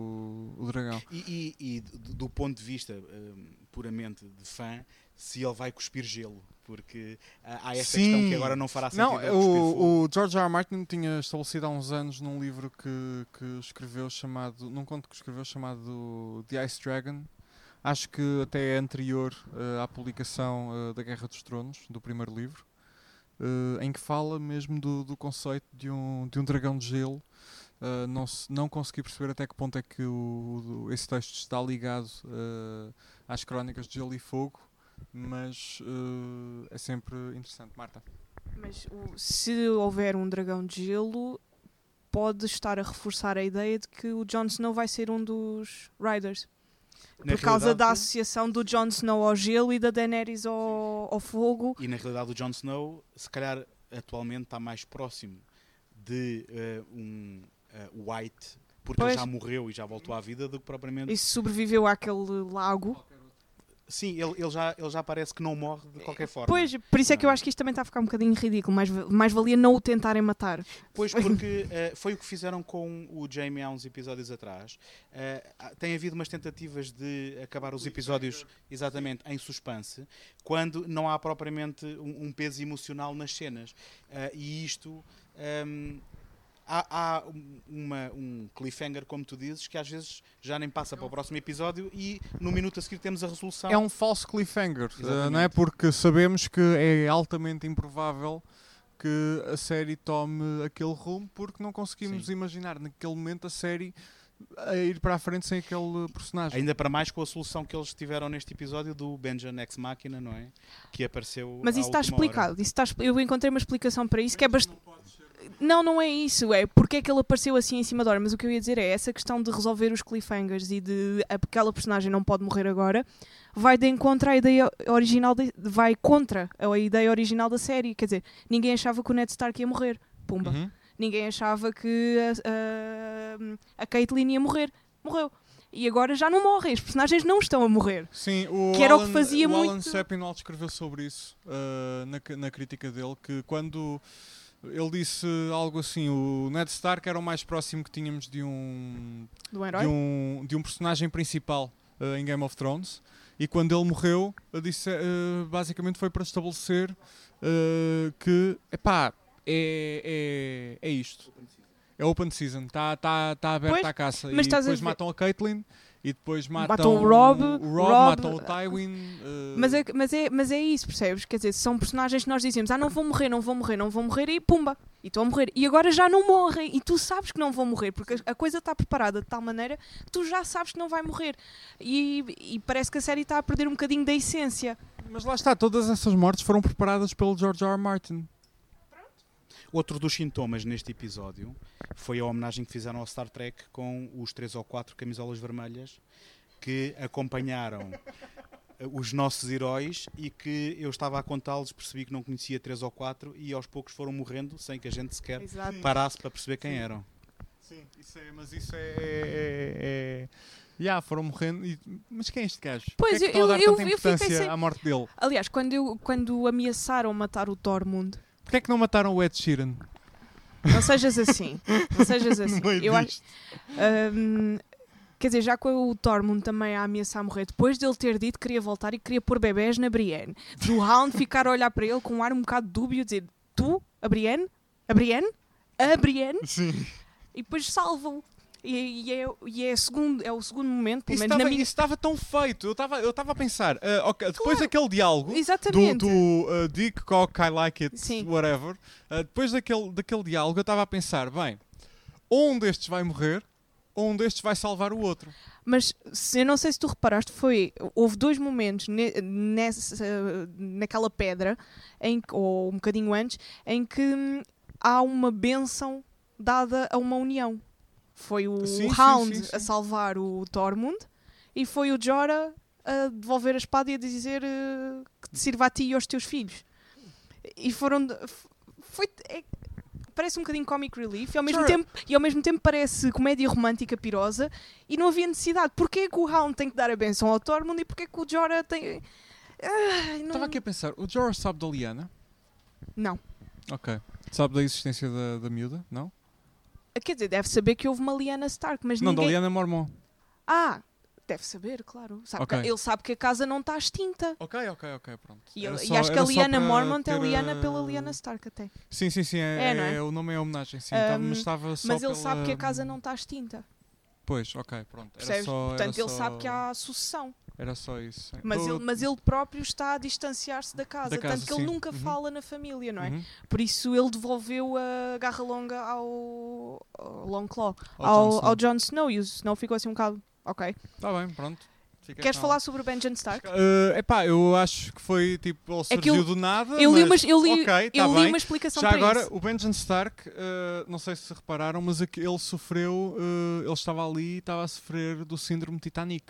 o, o dragão. E, e- e do do ponto de vista hum, puramente de fã, se ele vai cuspir gelo, porque ah, há esta Sim. questão que agora não fará sentido Não, ele cuspir fogo. o, o George R. R. Martin tinha estabelecido há uns anos num livro que, que escreveu chamado, num conto que escreveu chamado The Ice Dragon, acho que até é anterior eh, à publicação eh, da Guerra dos Tronos, do primeiro livro, eh, em que fala mesmo do, do conceito de um, de um dragão de gelo. Uh, não, se- não consegui perceber até que ponto é que o, o- esse texto está ligado uh, às crónicas de Gelo e Fogo, mas uh, é sempre interessante. Marta. Mas o- se houver um dragão de gelo, pode estar a reforçar a ideia de que o Jon Snow vai ser um dos Riders. Na Por causa da realidade- associação do Jon Snow ao gelo e da Daenerys ao, ao fogo. E na realidade o Jon Snow, se calhar atualmente está mais próximo de eh, um eh, White, porque Pois. ele já morreu e já voltou à vida, do que propriamente... E se sobreviveu àquele lago. Sim, ele, ele, já, ele já parece que não morre de qualquer forma. Pois, por isso é que eu Não. acho que isto também está a ficar um bocadinho ridículo. Mais, va- mais valia não o tentarem matar. Pois, porque eh, foi o que fizeram com o Jaime há uns episódios atrás. Eh, há- tem havido umas tentativas de acabar os episódios exatamente em suspense, quando não há propriamente um, um peso emocional nas cenas. Eh, e isto, ehm, há, há uma, um cliffhanger, como tu dizes, que às vezes já nem passa para o próximo episódio e no minuto a seguir temos a resolução. É um falso cliffhanger, Exatamente. não é? Porque sabemos que é altamente improvável que a série tome aquele rumo, porque não conseguimos Sim. imaginar naquele momento a série a ir para a frente sem aquele personagem. Ainda para mais com a solução que eles tiveram neste episódio do Benjamin Ex Machina, não é? Que apareceu Mas à isso está última hora. explicado. Isso está, expli- eu encontrei uma explicação para isso que é bastante. Não, não é isso. É porque é que ele apareceu assim em cima da hora. Mas o que eu ia dizer é essa questão de resolver os cliffhangers e de aquela personagem não pode morrer agora. Vai de encontro à ideia original, de, vai contra a ideia original da série. Quer dizer, ninguém achava que o Ned Stark ia morrer. Pumba. Uhum. Ninguém achava que a, a, a Caitlyn ia morrer. Morreu. E agora já não morrem. Os personagens não estão a morrer. Sim, o Que era o que Alan, fazia o Alan muito- Sepinwall escreveu sobre isso uh, na, na crítica dele, que quando ele disse algo assim, o Ned Stark era o mais próximo que tínhamos de um, Do herói. de um, de um personagem principal uh, em Game of Thrones, e quando ele morreu, eu disse, uh, basicamente foi para estabelecer uh, que, epá, é, é, é isto. É open season, está tá, tá aberta Pois, à caça. mas E estás a depois ver- matam a Caitlyn, e depois matam, Matam o Robb, o Robb, Robb, matam o Tywin. uh, Mas é, mas, é, mas é isso, percebes? Quer dizer, são personagens que nós dizemos, ah, não vão morrer, não vão morrer, não vão morrer, e pumba, e estão a morrer. E agora já não morrem, e tu sabes que não vão morrer, porque a- a coisa está preparada de tal maneira que tu já sabes que não vai morrer. E, e parece que a série está a perder um bocadinho da essência. Mas lá está, todas essas mortes foram preparadas pelo George R. R. Martin. Outro dos sintomas neste episódio foi a homenagem que fizeram ao Star Trek com os três ou quatro camisolas vermelhas que acompanharam os nossos heróis e que eu estava a contá-los, percebi que não conhecia três ou quatro e aos poucos foram morrendo sem que a gente sequer Exato. parasse para perceber quem eram. Sim, isso é, mas isso é. é, é, é... Yeah, foram morrendo. E... Mas quem é este gajo? Pois, Porquê é que eu- estão a dar eu- tanta eu fiquei importância sem- à morte dele? Aliás, quando, eu, quando ameaçaram matar o Tormund, Porquê é que não mataram o Ed Sheeran? não sejas assim, não sejas assim. No meio Eu acho, disto? Hum, quer dizer, já com o Tormund também a ameaçar morrer, depois dele ter dito que queria voltar e queria pôr bebés na Brienne, do Hound ficar a olhar para ele com um ar um bocado dúbio, dizer, tu, a Brienne? A Brienne? A Brienne? Sim. E depois salvam. E, e, é, e é, segundo, é o segundo momento, pelo Isso menos na estava, minha... isso estava tão feito. Eu estava eu estava a pensar. ah, ok, depois Claro. daquele diálogo do, Exatamente. do ah, Dick Cock, I like it, Sim. whatever. ah, depois daquele, daquele diálogo, eu estava a pensar: bem, ou um destes vai morrer, ou um destes vai salvar o outro. Mas se, eu não sei se tu reparaste, foi, houve dois momentos ne, nessa, naquela pedra, em, que- ou um bocadinho antes, em que hum, há uma bênção dada a uma união. Foi o Sim, sim, Hound sim, sim. a salvar o Tormund e foi o Jorah a devolver a espada e a dizer eh, que te sirva a ti e aos teus filhos. E foram... de- Foi, é- parece um bocadinho comic relief e ao, mesmo Jorah- tempo, e ao mesmo tempo parece comédia romântica pirosa e não havia necessidade. Porquê que o Hound tem que dar a benção ao Tormund e porquê que o Jorah tem... Ai, não... Estava aqui a pensar: o Jorah sabe da Lyanna? não. Ok. Sabe da existência da, da miúda? Não? Quer dizer, deve saber que houve uma Lyanna Stark, mas Não, da ninguém... Lyanna Mormont. Ah, deve saber, claro. Sabe Ok. que- ele sabe que a casa não está extinta. Ok, ok, ok, pronto. E, Era ele- e só- acho que a era só Lyanna para Mormont é ter, Lyanna uh, pela Lyanna Stark até. Sim, sim, sim. É, É, não é? é- o nome é homenagem, sim. Um, Tava- mas estava só Mas ele pela- sabe que a casa não está extinta. Pois, ok, pronto. Era Percebes? só, era Portanto, ele só- sabe que há sucessão. Era só isso. sim. Mas, Do- ele, mas ele próprio está a distanciar-se da casa. Da casa, tanto que ele sim. nunca Uhum. fala na família, não é? Uhum. Por isso ele devolveu a garra longa ao, ao Long Claw, Ao ao, Jon Snow. ao Jon Snow. E o Snow ficou assim um bocado... Ok. Tá bem, pronto. Fica Queres com- falar sobre o Benjen Stark? Uh, epá, eu acho que foi tipo, ele surgiu eu- do nada. Eu li, mas, uma, eu li, ok, tá eu li bem. uma explicação Já para agora, isso. o Benjen Stark, uh, não sei se repararam, mas aqui ele sofreu, uh, ele estava ali e estava a sofrer do síndrome Titanic.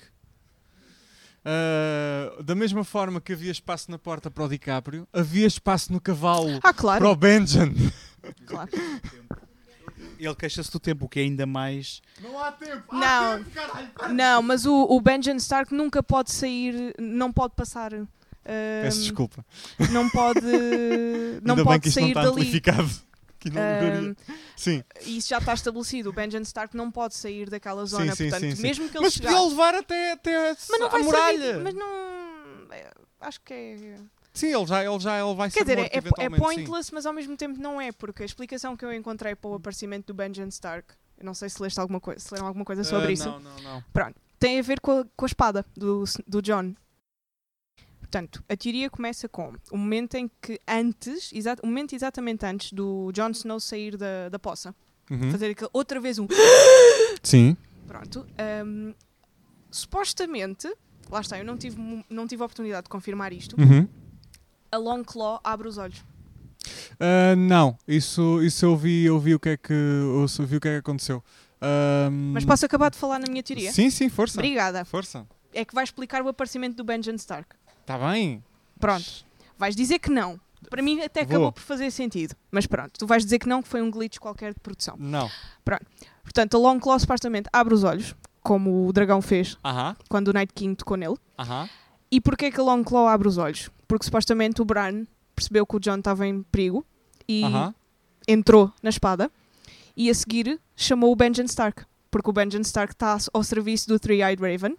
Uh, da mesma forma que havia espaço na porta para o DiCaprio, havia espaço no cavalo Ah, claro. para o Benjen. claro. Ele queixa-se do tempo, o que é ainda mais... Não há tempo! Não, não, mas o, o Benjen Stark nunca pode sair, não pode passar, uh, Peço desculpa. não pode, não Ainda bem que pode isto não sair está dali. amplificado. Que não Um, deveria. Sim. E isso já está estabelecido. O Benjen Stark não pode sair daquela zona, sim, portanto, sim, sim. mesmo que ele Mas chegasse... podia levar até, até Mas não a vai muralha. servir, mas não... é, acho que é... Sim, ele já, ele já ele vai Quer ser dizer, morto é, é eventualmente, pointless, mas ao mesmo tempo não é, porque a explicação que eu encontrei para o aparecimento do Benjen Stark, eu não sei se leste alguma coisa, se leram alguma coisa sim. sobre Ah, isso. Não, não, não. Pronto, tem a ver com a, com a espada do, do Jon. Portanto, a teoria começa com o momento em que antes, exa- o momento exatamente antes do Jon Snow sair da, da poça, Uhum. fazer aquele, outra vez um... Sim. Pronto, hum, supostamente, lá está, eu não tive, mu- não tive a oportunidade de confirmar isto, Uhum. a Longclaw abre os olhos. Ah, não, isso, isso eu vi, eu vi o que é que, eu só vi o que é que aconteceu. Ahm, Mas posso acabar de falar na minha teoria? Sim, sim, força. Obrigada. Força. É que vai explicar o aparecimento do Benjen Stark. Está bem. Pronto. Vais dizer que não. Para mim até Vou. acabou por fazer sentido. Mas pronto, tu vais dizer que não, que foi um glitch qualquer de produção. Não. Portanto, a Longclaw supostamente abre os olhos, como o dragão fez Aham, quando o Night King tocou nele. aham. E porquê que a Longclaw abre os olhos? Porque supostamente o Bran percebeu que o Jon estava em perigo e Aham. entrou na espada e a seguir chamou o Benjen Stark. Porque o Benjen Stark está ao serviço do Three-Eyed Raven.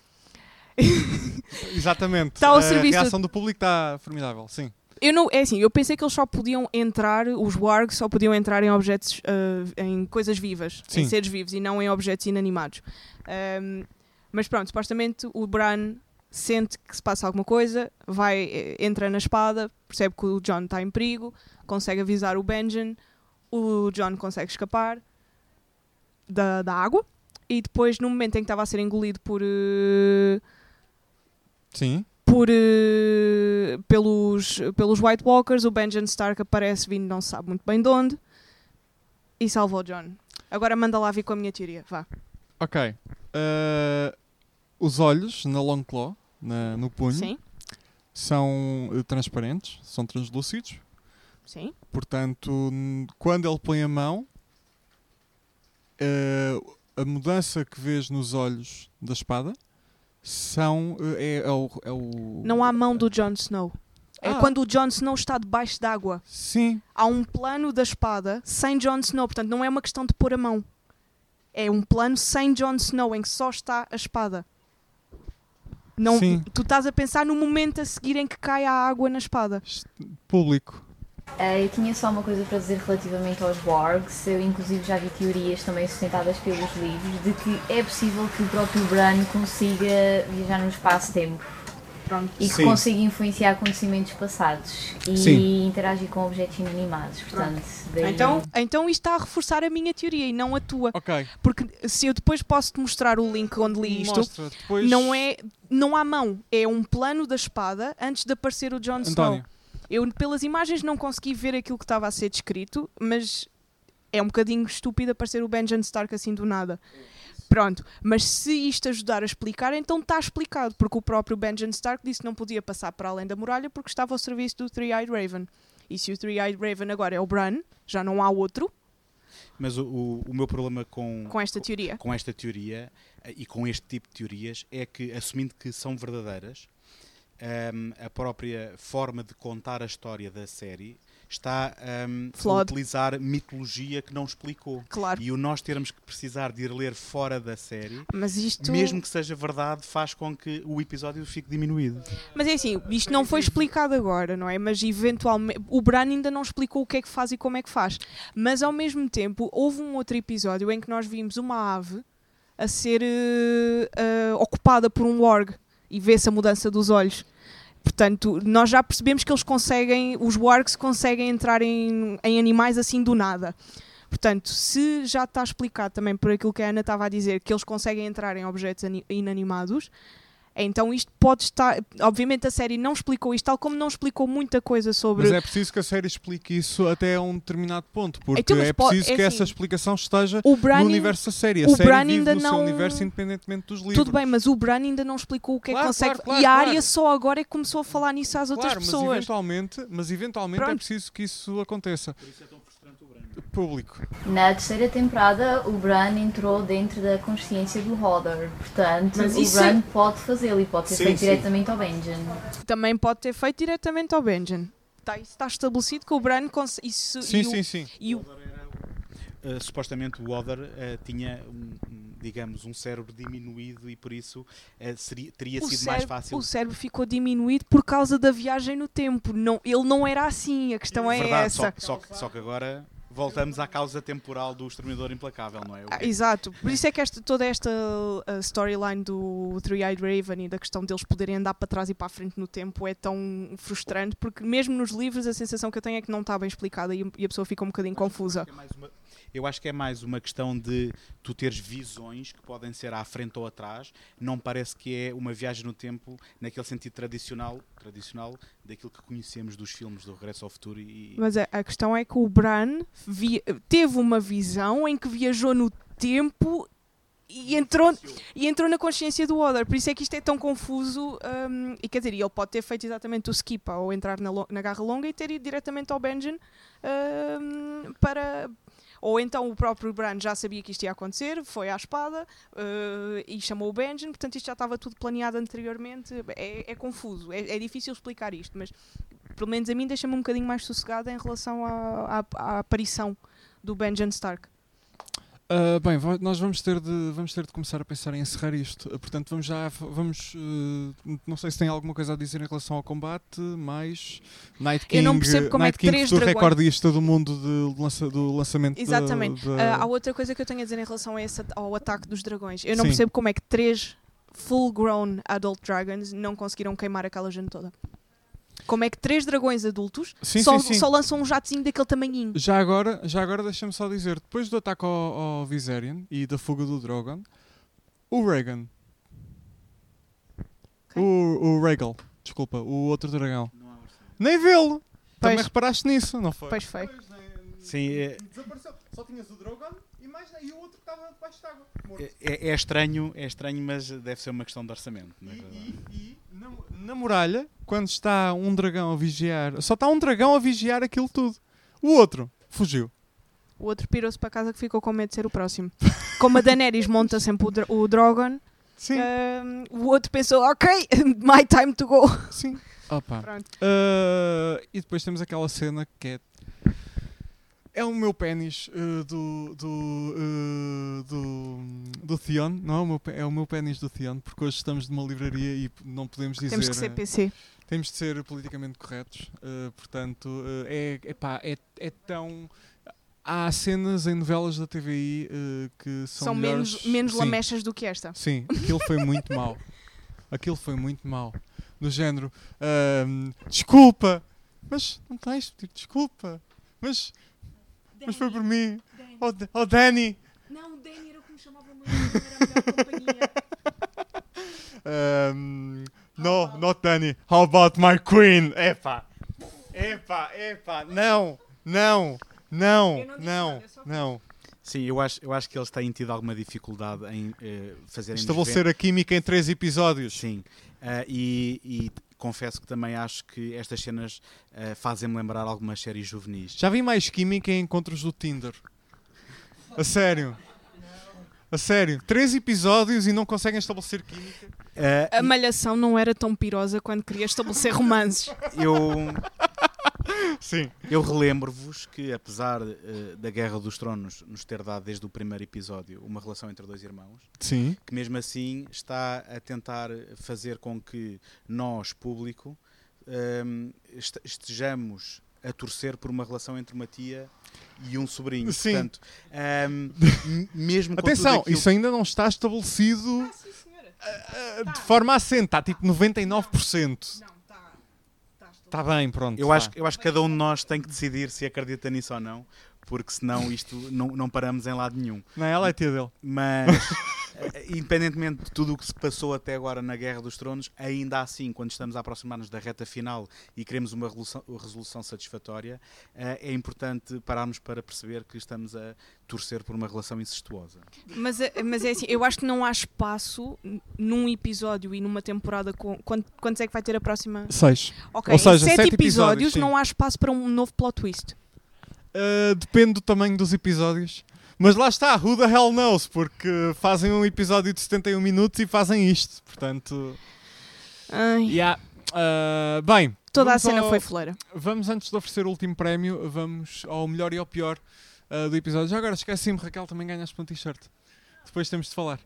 Exatamente. Tá ao a serviço- reação do público está formidável, sim. Eu não, é assim, eu pensei que eles só podiam entrar, os wargs só podiam entrar em objetos, ah, em coisas vivas, em Sim. seres vivos e não em objetos inanimados. Ahm, mas pronto, supostamente o Bran sente que se passa alguma coisa, vai, eh, entra na espada, percebe que o Jon está em perigo, consegue avisar o Benjen, o Jon consegue escapar da, da água e depois no momento em que estava a ser engolido por... eh, Sim. por, eh, pelos, pelos White Walkers, o Benjen Stark aparece vindo não se sabe muito bem de onde e salva o Jon. Agora manda lá vir com a minha teoria, vá. Ok. Ah, os olhos na Longclaw, na, no punho, Sim, são eh, transparentes, são translúcidos. sim. Portanto, n- quando ele põe a mão, eh, a mudança que vês nos olhos da espada são eh, é, é o, é o- Não há mão do Jon Snow. É Ah. quando o Jon Snow está debaixo d'água. Sim. Há um plano da espada sem Jon Snow, portanto não é uma questão de pôr a mão. É um plano sem Jon Snow, em que só está a espada. Não, Sim. tu estás a pensar no momento a seguir em que cai a água na espada. Público. Uh, eu tinha só uma coisa para dizer relativamente aos wargs. Eu inclusive já vi teorias também sustentadas pelos livros de que é possível que o próprio Bran consiga viajar no espaço-tempo Pronto. e que Sim. consiga influenciar acontecimentos passados e Sim. interagir com objetos inanimados. Portanto, daí- Então, então isto está a reforçar a minha teoria e não a tua. Ok. Porque se eu depois posso te mostrar o link onde li isto, Mostra. Depois... não é, não há mão, é um plano da espada antes de aparecer o Jon Snow. António. Eu pelas imagens não consegui ver aquilo que estava a ser descrito, mas é um bocadinho estúpido aparecer o Benjen Stark assim do nada. Pronto, mas se isto ajudar a explicar, então está explicado, porque o próprio Benjen Stark disse que não podia passar para além da muralha porque estava ao serviço do Three-Eyed Raven. E se o Three-Eyed Raven agora é o Bran, já não há outro Mas o, o, o meu problema com, com esta teoria. com esta teoria eh, e com este tipo de teorias é que, assumindo que são verdadeiras, ehm, a própria forma de contar a história da série está ehm, a Flawed. utilizar mitologia que não explicou. Claro, E o nós termos que precisar de ir ler fora da série, mas isto... mesmo que seja verdade, faz com que o episódio fique diminuído. Mas é assim, isto não foi explicado agora, não é? Mas eventualmente o Bran ainda não explicou o que é que faz e como é que faz. Mas ao mesmo tempo houve um outro episódio em que nós vimos uma ave a ser eh, eh, ocupada por um warg e vê-se a mudança dos olhos. Portanto, nós já percebemos que eles conseguem, os wargs conseguem entrar em, em animais assim do nada. Portanto, se já está explicado também por aquilo que a Ana estava a dizer, que eles conseguem entrar em objetos ani- inanimados, então isto pode estar... Obviamente a série não explicou isto, tal como não explicou muita coisa sobre... Mas é preciso que a série explique isso até a um determinado ponto, porque Então, mas é po- preciso é que assim, essa explicação esteja o Bran, no universo da série. A o série Bran vive ainda no não- seu universo independentemente dos livros. tudo bem, mas o Bran ainda não explicou o que é Claro, que consegue... claro, claro, e a claro. Arya só agora é que começou a falar nisso às outras Claro, mas pessoas. eventualmente, mas eventualmente é Pronto. preciso que isso aconteça. Público. Na terceira temporada, o Bran entrou dentro da consciência do Hodor. Portanto, Mas o isso Bran é- pode fazê-lo e pode ser Sim, feito sim. diretamente ao Benjen. Também pode ter feito diretamente ao Benjen. Está, isso está estabelecido que o Bran... Cons- isso, Sim, e o- sim, sim. E o, Uh, supostamente o Other uh, tinha um, um, digamos, um cérebro diminuído e por isso uh, seria, teria O sido mais cérebro, fácil. o cérebro ficou diminuído por causa da viagem no tempo. Não, ele não era assim, a questão é Verdade, essa. Só, só, que- só que agora voltamos à causa temporal do Exterminador Implacável, não é? O Ah, que- exato, por isso é que esta, toda esta uh, storyline do Three-Eyed Raven e da questão deles poderem andar para trás e para a frente no tempo é tão frustrante, porque mesmo nos livros a sensação que eu tenho é que não está bem explicada e, e a pessoa fica um bocadinho confusa. É mais uma- Eu acho que é mais uma questão de tu teres visões que podem ser à frente ou atrás. Não parece que é uma viagem no tempo naquele sentido tradicional, tradicional daquilo que conhecemos dos filmes do Regresso ao Futuro. E... Mas a, a questão é que o Bran vi- teve uma visão em que viajou no tempo e entrou, e entrou na consciência do Others. Por isso é que isto é tão confuso. hum, e quer dizer, ele pode ter feito exatamente o skip ou entrar na, lo- na garra longa e ter ido diretamente ao Benjen hum, para. Ou então o próprio Bran já sabia que isto ia acontecer, foi à espada uh, e chamou o Benjen, portanto isto já estava tudo planeado anteriormente. É, é confuso, é, é difícil explicar isto, mas pelo menos a mim deixa-me um bocadinho mais sossegada em relação à, à, à aparição do Benjen Stark. Uh, bem, va- nós vamos ter, de, vamos ter de começar a pensar em encerrar isto. Uh, portanto, vamos já. f- Vamos, uh, não sei se tem alguma coisa a dizer em relação ao combate, mais Night King. Eu não percebo como é Night que King, três futuro dragões- recordista do mundo de lança, do lançamento. Exatamente. Da, da- Uh, há outra coisa que eu tenho a dizer em relação a esse, at- ao ataque dos dragões. Eu não Sim. percebo como é que três full-grown adult dragons não conseguiram queimar aquela gente toda. Como é que três dragões adultos Sim, só, sim, sim. só lançam um jatozinho daquele tamanhinho? Já agora, já agora deixa-me só dizer, depois do ataque ao, ao Viserion e da fuga do Drogon, o Rhaegon, Ok. o, o Rhaegal, desculpa, o outro dragão, Não há orçamento. nem vê-lo. Também Pois. reparaste nisso, não foi? Pois foi. Sim, é, Desapareceu. Só tinhas o Drogon e, mais, e o outro que estava debaixo de água, morto. é, é estranho, é estranho, mas deve ser uma questão de orçamento. E, na verdade. e- e na, na muralha, quando está um dragão a vigiar, só está um dragão a vigiar aquilo tudo. O outro fugiu. O outro pirou-se para casa que ficou com medo de ser o próximo. Como a Daenerys monta sempre o, dra- o Drogon, Sim, um, o outro pensou, ok, my time to go. sim. Opa. Pronto. Uh, e depois temos aquela cena que é. É o meu pênis uh, do, do, uh, do, do Theon, não é o, meu, pé- é o meu pênis do Theon, porque hoje estamos numa livraria e p- não podemos dizer. Temos que ser uh, P C. temos de ser politicamente corretos, uh, portanto, uh, é, epá, é, é tão. Há cenas em novelas da T V I uh, que são, São melhores. menos, menos Sim. lamechas do que esta. Sim, aquilo foi muito mau. Aquilo foi muito mau. Do género, ahm, desculpa, mas não tens de pedir desculpa. Mas, mas foi por mim. Oh, D- oh Danny. Não, o Danny era o que me chamava muito, era a melhor companhia. Ahm, no, not Danny. How about my queen? Epá, epá, epá, não, não, não, Eu não disse não, nada, eu só fiz. não. Sim, eu acho, eu acho que eles têm tido alguma dificuldade em eh, fazerem Estabelecer a química em três episódios. Sim, Ah, e, e confesso que também acho que estas cenas ah, fazem-me lembrar algumas séries juvenis. Já vi mais química em encontros do Tinder. A sério. A sério. Três episódios e não conseguem estabelecer química. Ah, A Malhação não era tão pirosa quando queria estabelecer romances. eu, Sim. eu relembro-vos que, apesar eh, da Guerra dos Tronos nos ter dado desde o primeiro episódio uma relação entre dois irmãos, Sim. que mesmo assim está a tentar fazer com que nós, público, ehm, este- estejamos a torcer por uma relação entre uma tia e um sobrinho. Sim. Portanto, ehm, m- mesmo com Atenção, tudo aquilo... isso ainda não está estabelecido ah, de forma assente. Está tipo noventa e nove por cento. Está bem, pronto. Eu vá. acho, eu acho que cada um de nós tem que decidir se acredita nisso ou não, porque senão isto não, não paramos em lado nenhum. Não, ela é tia dele. Mas, eh, independentemente de tudo o que se passou até agora na Guerra dos Tronos, ainda assim, quando estamos a aproximar-nos da reta final e queremos uma resolução, resolução satisfatória, eh, é importante pararmos para perceber que estamos a torcer por uma relação incestuosa. Mas, é- mas é assim, eu acho que não há espaço n- num episódio e numa temporada. Com, quant- quantos é que vai ter a próxima? Seis. Ok, Ou seja, em sete, sete episódios, episódios sim. não há espaço para um novo plot twist. Ah, depende do tamanho dos episódios. Mas lá está, who the hell knows? Porque fazem um episódio de setenta e um minutos e fazem isto. Portanto, Ai, yeah. Ah, bem, toda a vamos cena ao- foi foleira. Vamos, antes de oferecer o último prémio, vamos ao melhor e ao pior ah, do episódio. Já agora esqueci-me, Raquel, também ganhaste uma t-shirt. Depois temos de falar.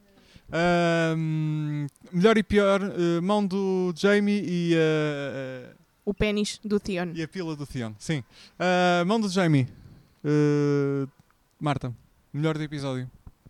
Ahm, melhor e pior, uh, mão do Jamie e, uh, O pênis do Theon. e a pila do Theon. Sim. Uh, mão do Jamie. Uh, Marta, melhor do episódio.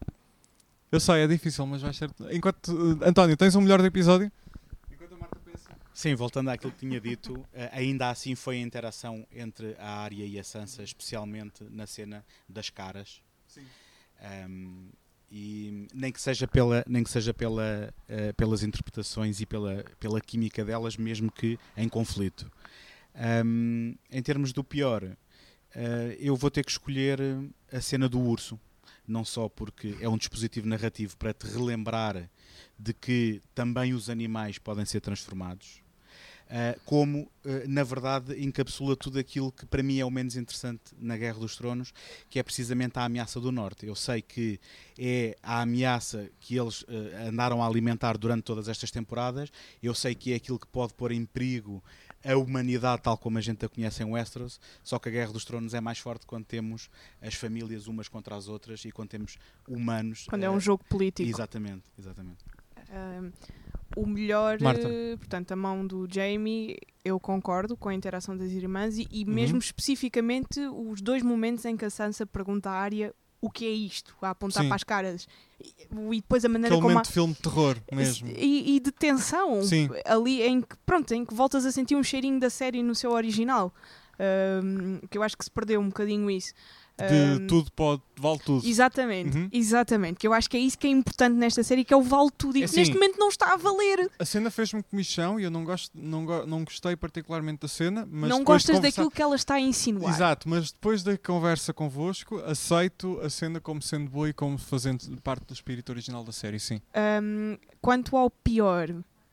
Eu sei, é difícil, mas vai ser. Enquanto, uh, António, tens um melhor do episódio? Enquanto a Marta pensa. Sim, voltando àquilo que tinha dito, ainda assim foi a interação entre a Arya e a Sansa, especialmente na cena das caras. Sim. Um, e nem que seja pela nem que seja pela uh, pelas interpretações e pela pela química delas, mesmo que em conflito. Um, em termos do pior, uh, eu vou ter que escolher a cena do urso, não só porque é um dispositivo narrativo para te relembrar de que também os animais podem ser transformados, uh, como uh, na verdade encapsula tudo aquilo que para mim é o menos interessante na Guerra dos Tronos, que é precisamente a ameaça do Norte. Eu sei que é a ameaça que eles uh, andaram a alimentar durante todas estas temporadas, eu sei que é aquilo que pode pôr em perigo a humanidade tal como a gente a conhece em Westeros, só que a Guerra dos Tronos é mais forte quando temos as famílias umas contra as outras e quando temos humanos. Quando é uh, um jogo político. Exatamente, exatamente. Um, o melhor, Marta. eh, portanto, a mão do Jamie, eu concordo com a interação das irmãs e, e mesmo Uhum. especificamente os dois momentos em que a Sansa pergunta à Arya o que é isto, a apontar Sim. para as caras e, e depois a maneira Aquele como momento a, de filme de terror mesmo. e, e de tensão Sim. ali em que, pronto, em que voltas a sentir um cheirinho da série no seu original, um, que eu acho que se perdeu um bocadinho isso. De Um, tudo pode, vale tudo. Exatamente, Uhum. exatamente, que eu acho que é isso que é importante nesta série, que é o vale tudo e É que neste assim, momento não está a valer. A cena fez-me comichão e eu não, gosto, não, go- não gostei particularmente da cena. Mas Não depois de gostas conversar- daquilo que ela está a insinuar. Exato, mas depois da conversa convosco, aceito a cena como sendo boa e como fazendo parte do espírito original da série, sim. Um, quanto ao pior,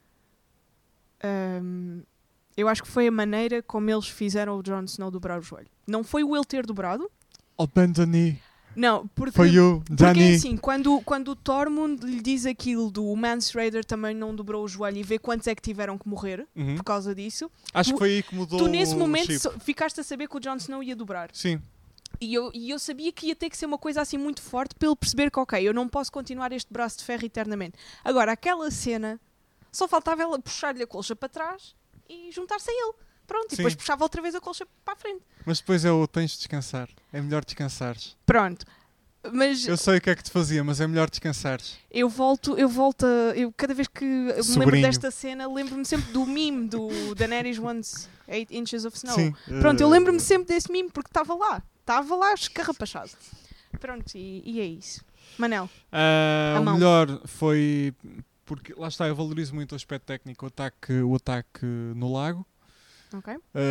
um, eu acho que foi a maneira como eles fizeram o Jon Snow dobrar o joelho. Não foi o ele ter dobrado, Albandani, não, porque, for you, porque é Dani. assim, quando, quando o Tormund lhe diz aquilo do o Mance Raider também não dobrou o joelho e vê quantos é que tiveram que morrer Uhum. por causa disso, Acho tu- que foi aí que mudou tu nesse o momento chip. só- ficaste a saber que o Jon Snow ia dobrar. Sim, E eu, e eu sabia que ia ter que ser uma coisa assim muito forte para ele perceber que, ok, eu não posso continuar este braço de ferro eternamente. Agora, aquela cena, só faltava ela puxar-lhe a colcha para trás e juntar-se a ele. Pronto, e Sim. depois puxava outra vez a colcha para a frente. mas depois é o tens de descansar. É melhor descansares. Pronto. Mas Eu sei o que é que te fazia, mas é melhor descansares. eu volto, eu volto a, eu cada vez que me lembro Sobrinho. desta cena, lembro-me sempre do meme do Daenerys Wants eight inches of snow. Sim. Pronto, eu eh, lembro-me sempre desse meme porque estava lá. Estava lá escarrapachado. Pronto, e, e é isso. Manel. Ah, A o mão. melhor foi porque lá está, eu valorizo muito o aspecto técnico, o ataque, o ataque no lago. Ok?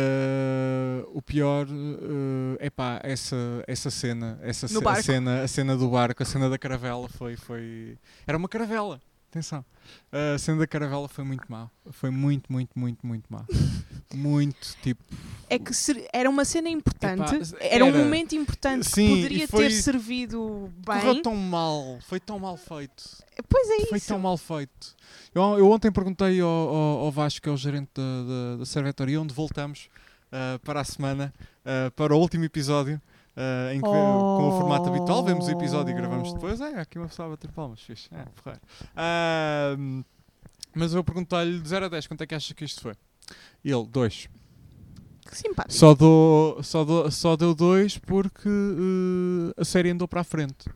Ah, o pior é pá, essa, essa cena, essa No ce- a barco. cena, a cena do barco, a cena da caravela foi, foi era uma caravela. Atenção, a cena da caravela foi muito má, foi muito, muito, muito, muito má, muito tipo. É que ser- era uma cena importante, Epá, era um era. momento importante Sim, que poderia e foi- ter servido Correu bem. tão mal, foi tão mal feito. Pois é Foi isso. tão mal feito. Eu, eu ontem perguntei ao, ao, ao Vasco, que é o gerente da, da, da Servetoria, onde voltamos ah, para a semana, ah, para o último episódio, ah, em que, com o formato habitual, vemos o episódio e gravamos depois. É, aqui uma pessoa a bater palmas, fixe. É, porreiro. Ah, mas eu perguntei-lhe de zero a dez quanto é que acha que isto foi. E ele, dois. Que simpático. Só, dou, só, dou, só deu dois porque ah, a série andou para a frente.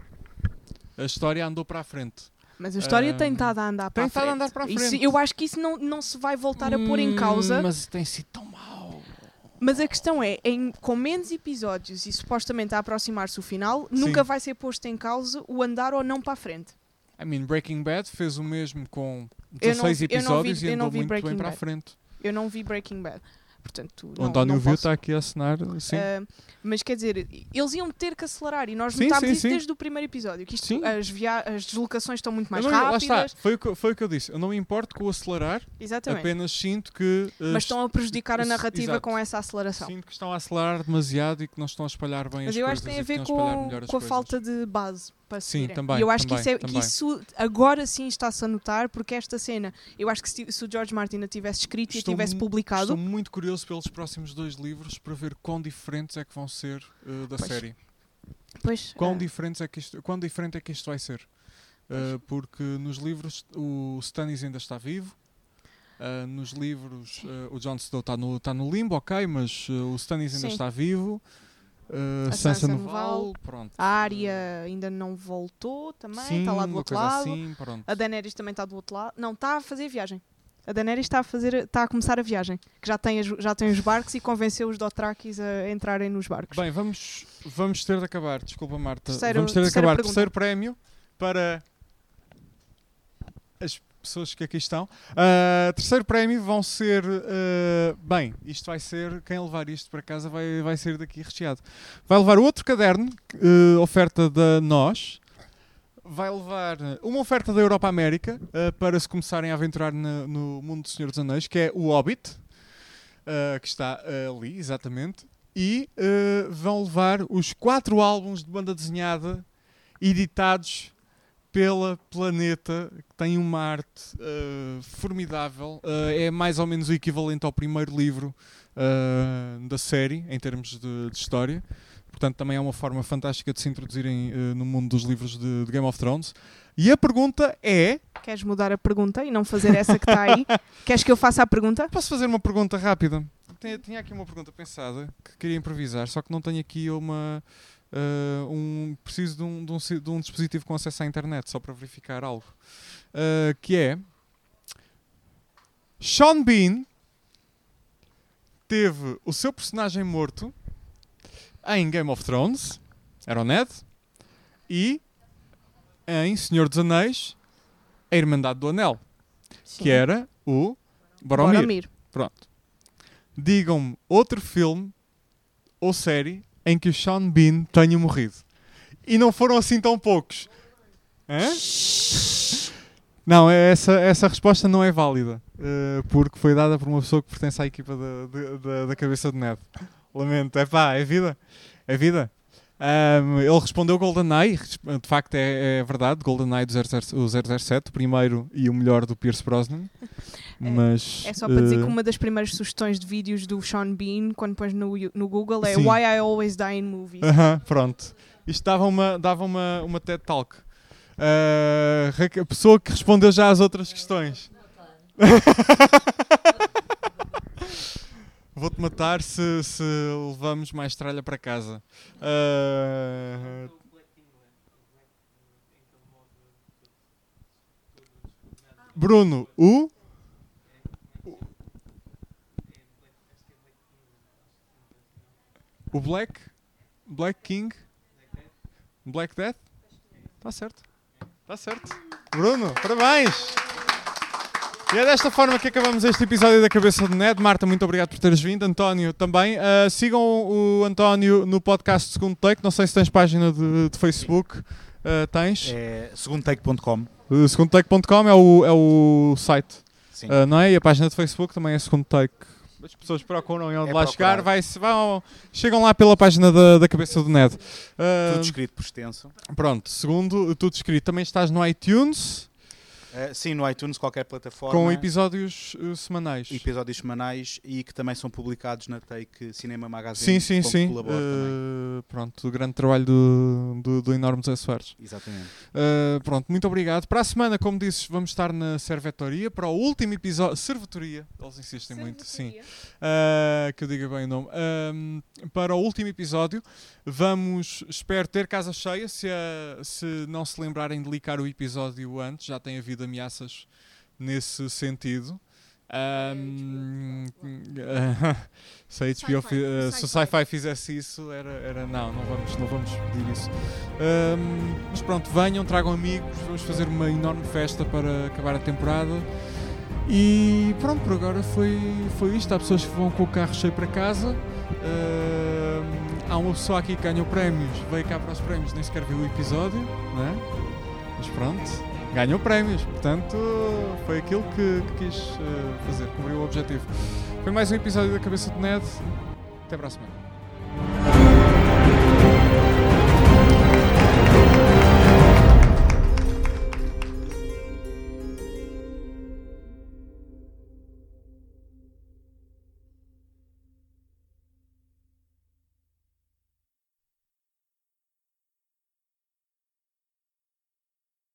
A história andou para a frente. Mas a história Ah, tem estado a andar para tem a estado a frente. andar para a Isso- frente. eu acho que isso não, não se vai voltar a pôr em causa. Hum, Mas tem sido tão mau. Mas a questão é, em, com menos episódios e supostamente a aproximar-se o final, Sim. nunca vai ser posto em causa o andar ou não para a frente. I mean, Breaking Bad fez o mesmo com Eu não- dezasseis eu não vi- episódios e eu não andou vi muito Breaking bem para a Bad. frente. Eu não vi Breaking Bad. Portanto, O não, António não viu, posso. está aqui a assinar, sim. Ah, mas quer dizer, eles iam ter que acelerar e nós Sim, notámos sim, isso sim. desde o primeiro episódio. Que isto, Sim. as, via- as deslocações estão muito mais Eu não- lá rápidas. está, foi o, que, foi o que eu disse. Eu não me importo com o acelerar, Exatamente. apenas sinto que. uh, Mas estão a prejudicar a s- narrativa exato. com essa aceleração. Sinto que estão a acelerar demasiado e que não estão a espalhar bem Mas as eu coisas. acho que tem a e que ver estão espalhar com, melhor as com a coisas. falta de base para Sim, seguirem. também, E eu acho que, também, isso, é, que também. isso agora sim está-se a notar, porque esta cena, eu acho que se, se o George Martin a tivesse escrito e a Estou tivesse mu- publicado, Estou muito curioso pelos próximos dois livros para ver quão diferentes é que vão ser uh, da Pois. série. pois, Quão, ah, diferentes é que isto, quão diferente é que isto vai ser? Uh, porque nos livros o Stannis ainda está vivo. Uh, nos livros uh, o Jon Snow está no, tá no limbo, ok, mas uh, o Stannis ainda Sim. está vivo. Uh, A Sansa Sansa no no Val, Val. pronto. A Arya ainda não voltou também, Sim, está lá do uma outro coisa lado. assim, pronto. A Daenerys também está do outro lado. Não, está a fazer a viagem. A Daenerys está a, fazer, está a começar a viagem. Que já tem, as- já tem os barcos e convenceu os Dothrakis a entrarem nos barcos. Bem, vamos, vamos ter de acabar. Desculpa, Marta. Terceiro- vamos ter de terceira acabar. pergunta. Terceiro prémio para as pessoas que aqui estão. Uh, terceiro prémio vão ser... uh, bem, isto vai ser... Quem levar isto para casa vai, vai sair daqui recheado. Vai levar outro caderno, uh, oferta da Nós. Vai levar uma oferta da Europa América uh, para se começarem a aventurar na- no mundo do Senhor dos Anéis, que é o Hobbit, uh, que está uh, ali, exatamente. E uh, vão levar os quatro álbuns de banda desenhada editados pela Planeta, que tem uma arte uh, formidável. Uh, é mais ou menos o equivalente ao primeiro livro uh, da série, em termos de, de história. Portanto, também é uma forma fantástica de se introduzirem uh, no mundo dos livros de, de Game of Thrones. E a pergunta é... Queres mudar a pergunta e não fazer essa que está aí? Queres que eu faça a pergunta? Posso fazer uma pergunta rápida? Tinha, tinha aqui uma pergunta pensada que queria improvisar, só que não tenho aqui uma... Uh, um, preciso de um, de, um, si- de um dispositivo com acesso à internet, só para verificar algo. Uh, que é... Sean Bean teve o seu personagem morto em Game of Thrones, era o Ned, e em Senhor dos Anéis, a Irmandade do Anel, que era o Boromir. Boromir. Pronto. Digam-me outro filme ou série em que o Sean Bean tenha morrido. E não foram assim tão poucos. Hã? Não, essa, essa resposta não é válida. uh, porque foi dada por uma pessoa que pertence à equipa da, da, da, da cabeça de Ned. Lamento. É pá, é vida. É vida. Um, ele respondeu GoldenEye. De facto é, é verdade. GoldenEye do zero zero, o zero zero sete, o primeiro e o melhor do Pierce Brosnan. Mas, É só para dizer uh, que uma das primeiras sugestões de vídeos do Sean Bean, quando pões no, no Google, é Sim. Why I Always Die in Movies. Aham, pronto. Isto dava uma, dava uma, uma TED Talk. Uh, Raque- a pessoa que respondeu já às outras questões. Vou-te matar se, se levamos mais tralha para casa. Uh, Bruno, o... O Black? Black King? Black Death? Está certo. Está certo. Bruno, parabéns! E é desta forma que acabamos este episódio da Cabeça do Ned. Marta, muito obrigado por teres vindo. António, também. Uh, sigam o António no podcast Segundo Take. Não sei se tens página de, de Facebook. Uh, tens? É segundo take ponto com. Uh, segundo take ponto com é o, é o site. Sim. Uh, não é? E a página de Facebook também é Segundo Take. As pessoas procuram onde É lá procurar. chegar. Vai, vão, chegam lá pela página da, da Cabeça do Ned. Uh, Tudo escrito por extenso. Pronto, segundo, tudo escrito. Também estás no iTunes Uh, sim, no iTunes, qualquer plataforma. com episódios uh, semanais. episódios semanais e que também são publicados na Take Cinema Magazine. Sim, sim, com que sim. colaboro também. Uh, pronto, o grande trabalho do, do, do enorme Zé Soares. Exatamente. Uh, pronto, muito obrigado. Para a semana, como disse, vamos estar na Servetoria para o último episódio. Servetoria, eles insistem muito, sim. Uh, que eu diga bem o nome. Um, para o último episódio, vamos, espero ter casa cheia. Se, a, se não se lembrarem de ligar o episódio antes, já tem havido ameaças nesse sentido. Um, se a H B O, fi- uh, se o Sci-Fi fizesse isso, era, era não, não vamos, não vamos pedir isso. Um, mas pronto, venham, tragam amigos, vamos fazer uma enorme festa para acabar a temporada. E pronto, por agora foi, foi isto. Há pessoas que vão com o carro cheio para casa. Um, há uma pessoa aqui que ganhou prémios, veio cá para os prémios, nem sequer viu o episódio, não é? Mas pronto. Ganhou prémios, portanto foi aquilo que, que quis uh, fazer, cumpriu o objetivo. Foi mais um episódio da Cabeça do Ned. Até para a semana.